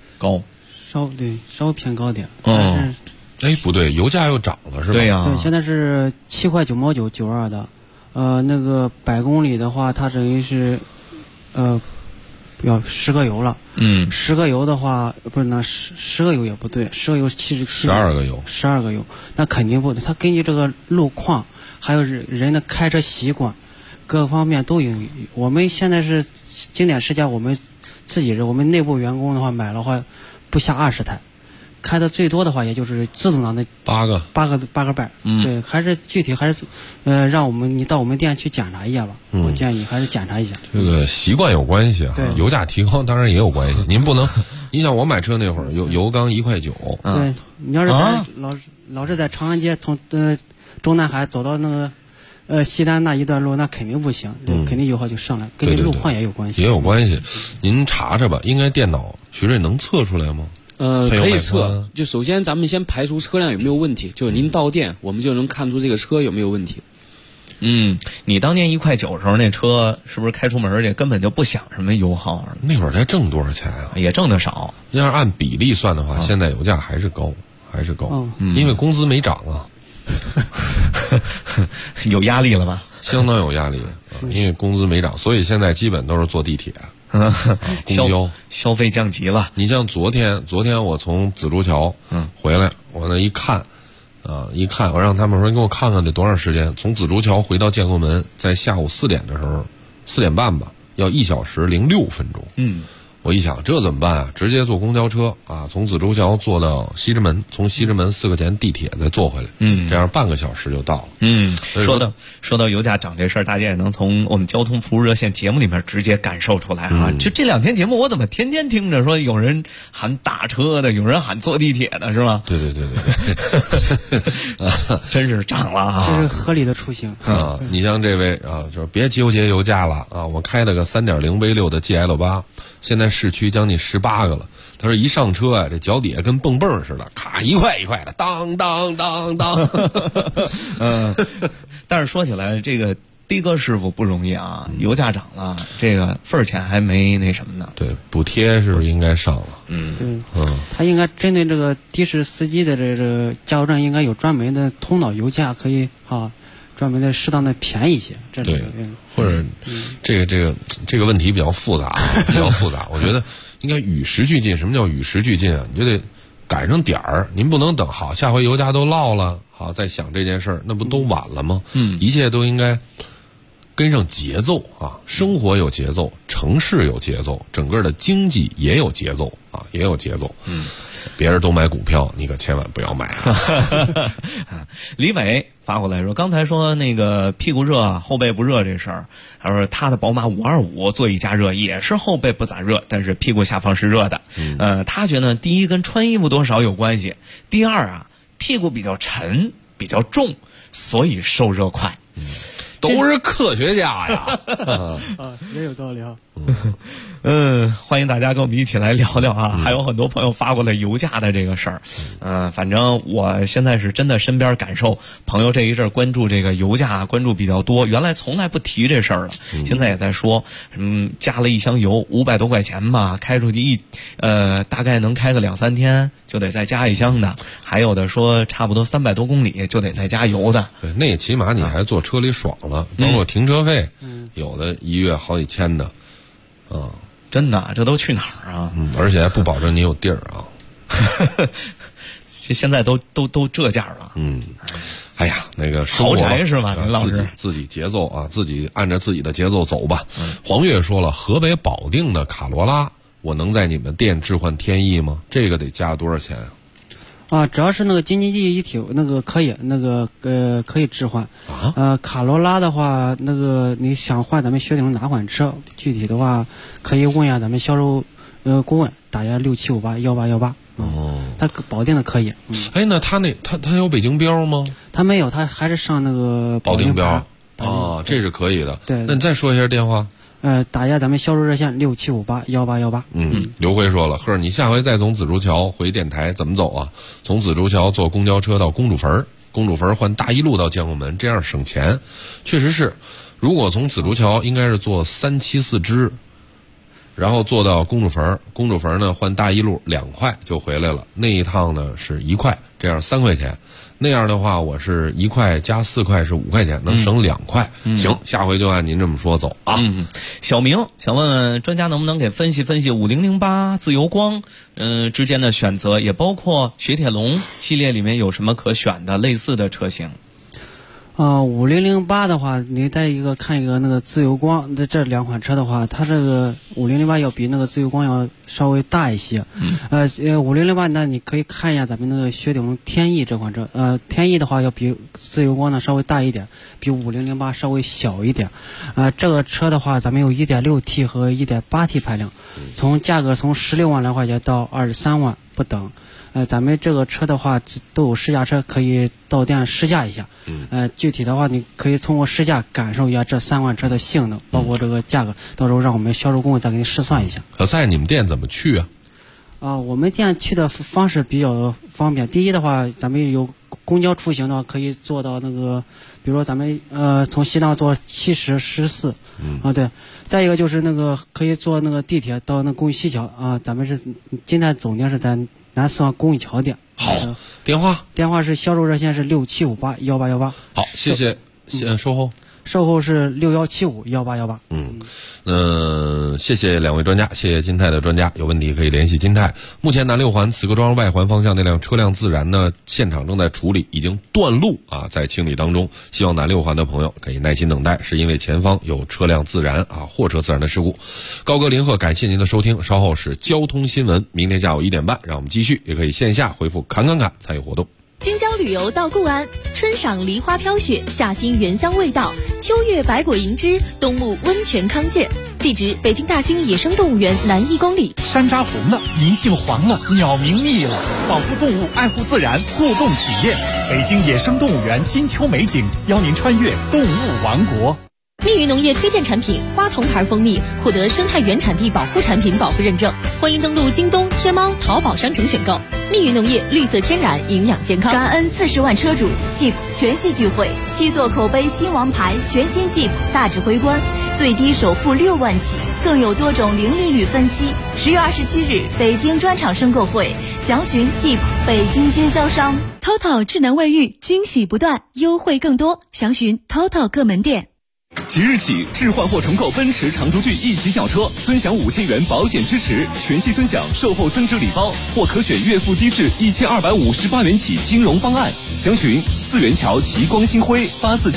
稍微偏高点，但是不对，油价又涨了是吧？ 对呀， 对，现在是7块9毛9 92的，那个100公里的话，它等于是要10个油了。10个油的话，不是那10个油也不对，10个油77。 12个油。 12个油，那肯定不对。它根据这个路况，还有人的开车习惯，各方面都有。我们现在是经典世嘉，我们自己我们内部员工的话买的话不下20台，开的最多的话也就是自动挡的 8个半。对，还是具体还是让你到我们店去检查一下吧。我建议还是检查一下。 这个习惯有关系啊，油价提高当然也有关系。您不能，你想我买车那会儿油缸1块9。 对，你要是老是在长安街从中南海走到那个西单那一段路，那肯定不行，肯定油耗就上来，跟路况也有关系。 也有关系。您查查吧，应该电脑徐瑞能测出来吗？ 可以测。就首先咱们先排除车辆有没有问题，就是您到店，我们就能看出这个车有没有问题。 你当年1块9的时候，那车是不是开出门去根本就不想什么油耗？ 那会儿才挣多少钱啊？ 也挣得少。 要是按比例算的话，现在油价还是高，因为工资没涨啊。 有压力了吧？ 相当有压力，因为工资没涨，所以现在基本都是坐地铁。公交消费降级了。 你像昨天我从紫竹桥回来，我那一看，我让他们说你给我看看得多长时间。从紫竹桥回到建国门，在下午4点的时候，4点半吧，要1小时06分钟。我一想这怎么办啊？直接坐公交车啊，从紫竹桥坐到西直门，从西直门4个钱地铁再坐回来，这样半个小时就到了。 说到油价涨这事儿，大家也能从我们交通服务热线节目里面直接感受出来啊。就这2天节目，我怎么天天听着说有人喊打车的，有人喊坐地铁的，是吧？ 对， 真是涨了啊！ 这是合理的出行啊。你像这位啊，就是别纠结油价了啊，我开了个3.0 V6的 GL8。现在市区将近18个了。他说一上车啊，这脚底下跟蹦蹦似的，咔1块1块的，当当当当。 但是说起来，这个的哥师傅不容易啊，油价涨了，这个份儿钱还没那什么呢。 对，补贴是不是应该上了？ 他应该针对这个的士司机的这个加油站，应该有专门的头脑油价，可以专门的适当的便宜一些。 对，或者这个问题比较复杂，我觉得应该与时俱进。什么叫与时俱进啊？你就得赶上点儿，您不能等好下回油价都落了，好再想这件事儿，那不都晚了吗？一切都应该跟上节奏啊！生活有节奏，城市有节奏，整个的经济也有节奏啊，也有节奏。别人都买股票，你可千万不要买啊！ 李伟发过来说，刚才说那个屁股热后背不热这事儿，他说他的宝马525座椅加热也是后背不咋热，但是屁股下方是热的。他觉得第一跟穿衣服多少有关系，第二啊屁股比较沉比较重，所以受热快。 都是科学家呀。 也有道理啊。 欢迎大家跟我们一起来聊聊啊！还有很多朋友发过来油价的这个事儿，反正我现在是真的身边感受，朋友这一阵关注这个油价关注比较多，原来从来不提这事儿了，现在也在说，加了一箱油500多块钱吧，开出去大概能开个2-3天就得再加一箱的，还有的说差不多300多公里就得再加油的。 对，那起码你还坐车里爽了，包括停车费，有的1月好几千的， 真的，这都去哪儿啊？ 而且还不保证你有地儿啊。 这现在都这价了。 哎呀，那个豪宅是吧？您老师自己节奏啊，自己按照自己的节奏走吧。黄月说了，河北保定的卡罗拉，我能在你们店置换天翼吗？这个得加多少钱啊？ 只要是那个京津冀一体那个可以，可以置换。卡罗拉的话，那个你想换咱们雪铁龙哪款车？具体的话可以问一下咱们销售顾问，打下67581818。他保定的可以。 那他有北京标吗？ 他没有，他还是上那个保定标。这是可以的。 对， 那你再说一下电话。 打一下咱们销售热线67581818。 刘辉说了，你下回再从紫竹桥回电台怎么走啊？从紫竹桥坐公交车到公主坟，公主坟换大一路到建国门，这样省钱。确实是，如果从紫竹桥应该是坐374支，然后坐到公主坟，公主坟呢换大一路2块就回来了，那一趟呢是1块，这样3块钱。那样的话，我是1块加4块是5块钱，能省2块。行，下回就按您这么说走啊。 小明想问问专家能不能给分析分析5008、自由光之间的选择，也包括雪铁龙系列里面有什么可选的类似的车型。 5008的话，你再看一个那个自由光，这2款车的话，它这个5008要比那个自由光要稍微大一些。5008那你可以看一下咱们那个雪铁龙天翼这款车，天翼的话要比自由光呢稍微大一点，比5008稍微小一点。这个车的话，咱们有 1.6T 和 1.8T 排量，价格从16万来块钱到23万不等。咱们这个车的话都有试驾车，可以到店试驾一下。具体的话你可以通过试驾感受一下这3款车的性能，包括这个价格，到时候让我们销售顾问再给你试算一下。 在你们店怎么去啊？ 我们店去的方式比较方便。第一的话，咱们有公交出行的话，可以坐到那个，比如说咱们从西藏坐70、14。对。再一个就是那个可以坐那个地铁到那公益西桥啊，咱们是今天总店是在南四环公益桥店。 好，电话是销售热线是67581818。 好，谢谢。 售后是61751818。 谢谢2位专家，谢谢金泰的专家，有问题可以联系金泰。目前南6环慈各庄外环方向那辆车辆自燃呢，现场正在处理，已经断路在清理当中。希望南6环的朋友可以耐心等待，是因为前方有车辆自燃货车自燃的事故。高歌林鹤，感谢您的收听，稍后是交通新闻，明天下午1点半，让我们继续，也可以线下回复侃参与活动。 京郊旅游到固安，春赏梨花飘雪，夏欣原香味道，秋月百果银枝，冬沐温泉康健。地址：北京大兴野生动物园南1公里。 山楂红了，银杏黄了，鸟鸣密了，保护动物，爱护自然，互动体验。北京野生动物园金秋美景，邀您穿越动物王国。 蜜鱼农业推荐产品花童牌蜂蜜获得生态原产地保护产品保护认证，欢迎登录京东、天猫、淘宝商城选购。蜜鱼农业，绿色天然，营养健康。 感恩40万车主 Jeep 全系聚会，7座口碑新王牌全新 Jeep 大指挥官，最低首付6万起，更有多种零利率分期。10月27日，北京专场申购会，详询 Jeep 北京经销商。 TOTO 智能卫浴，惊喜不断，优惠更多，详询 TOTO 各门店。 即日起，置换或重购奔驰长途骏1级轿车，尊享5000元保险支持，全系尊享售后增值礼包，或可选月付低至1258元起金融方案。详询4元桥奇光星辉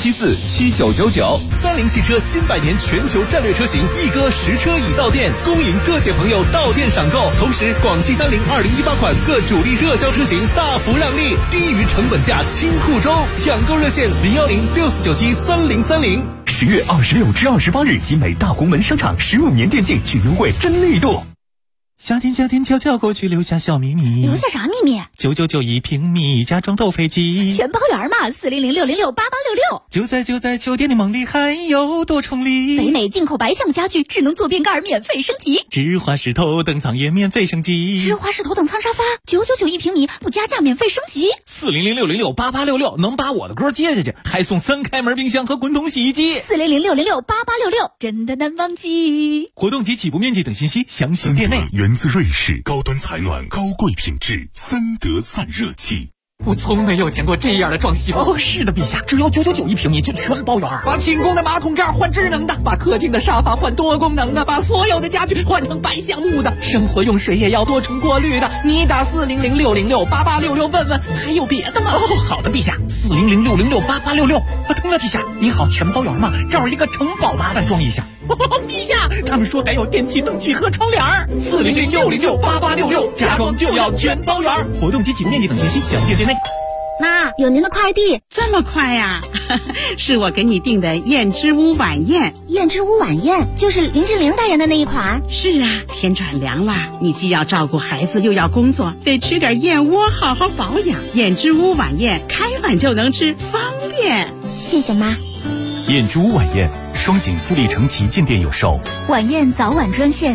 84747999。30汽车新100年全球战略车型一哥实车已到店，恭迎各界朋友到店赏购。同时，广汽302018款各主力热销车型大幅让利，低于成本价清库中，抢购热线01064973030。 10月26至28日，集美大红门商场15年电竞巨优惠真力度。 夏天悄悄过去，留下小秘密。 留下啥秘密 ？9991平米，家装都飞机。 全包圆嘛，4006068866。 就在秋天的梦里，还有多重礼。 北美进口白橡家具，智能坐便盖免费升级。 芝华士头等舱也免费升级。 芝华士头等舱沙发，999一平米，不加价免费升级。 4006068866能把我的歌接下去，还送3开门冰箱和滚筒洗衣机。 4006068866，真的难忘记。 活动及起步面积等信息详询店内。 源自瑞士，高端采暖，高贵品质，森德散热器。 我从没有见过这样的装修。 哦，是的，陛下，只要999一平米就全包圆。把清宫的马桶盖换智能的，把客厅的沙发换多功能的，把所有的家具换成白橡木的，生活用水也要多重过滤的。你打4006068866问问，还有别的吗？ 哦，好的，陛下，4006068866。对了，陛下，你好，全包圆嘛？这儿一个城堡，麻烦装一下。陛下，他们说改有电器、灯具和窗帘。4006068866，家装就要全包圆。 活动及起步面积等信息详见店内。 妈，有您的快递。 这么快呀？是我给你订的燕之屋晚宴。 燕之屋晚宴就是林志玲代言的那一款。 是啊，天转凉了，你既要照顾孩子又要工作，得吃点燕窝好好保养。燕之屋晚宴开碗就能吃，方便。 谢谢妈。 燕之屋晚宴，双井富力城旗舰店有售。 晚宴早晚专线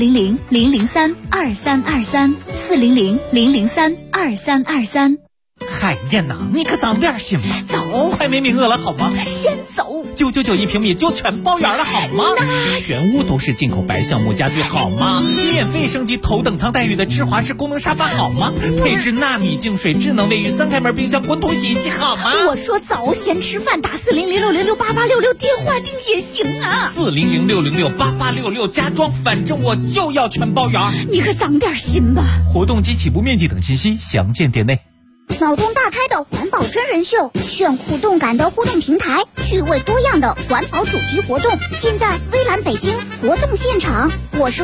400-003-2323，400-003-2323。 海燕呐，你可长点心吧， 走， 快没名额了好吗？ 先走。 999一平米就全包圆了好吗？全屋都是进口白橡木家具好吗？免费升级头等舱待遇的芝华士功能沙发好吗？配置纳米净水智能卫浴3开门冰箱滚筒洗衣机好吗？ 我说走，先吃饭，打400606688866电话订也行啊。 400606688866家装，反正我就要全包圆。 你可长点心吧。 活动及起步面积等信息详见店内。 脑洞大开的环保真人秀，炫酷动感的互动平台，趣味多样的环保主题活动，尽在微蓝北京活动现场。我是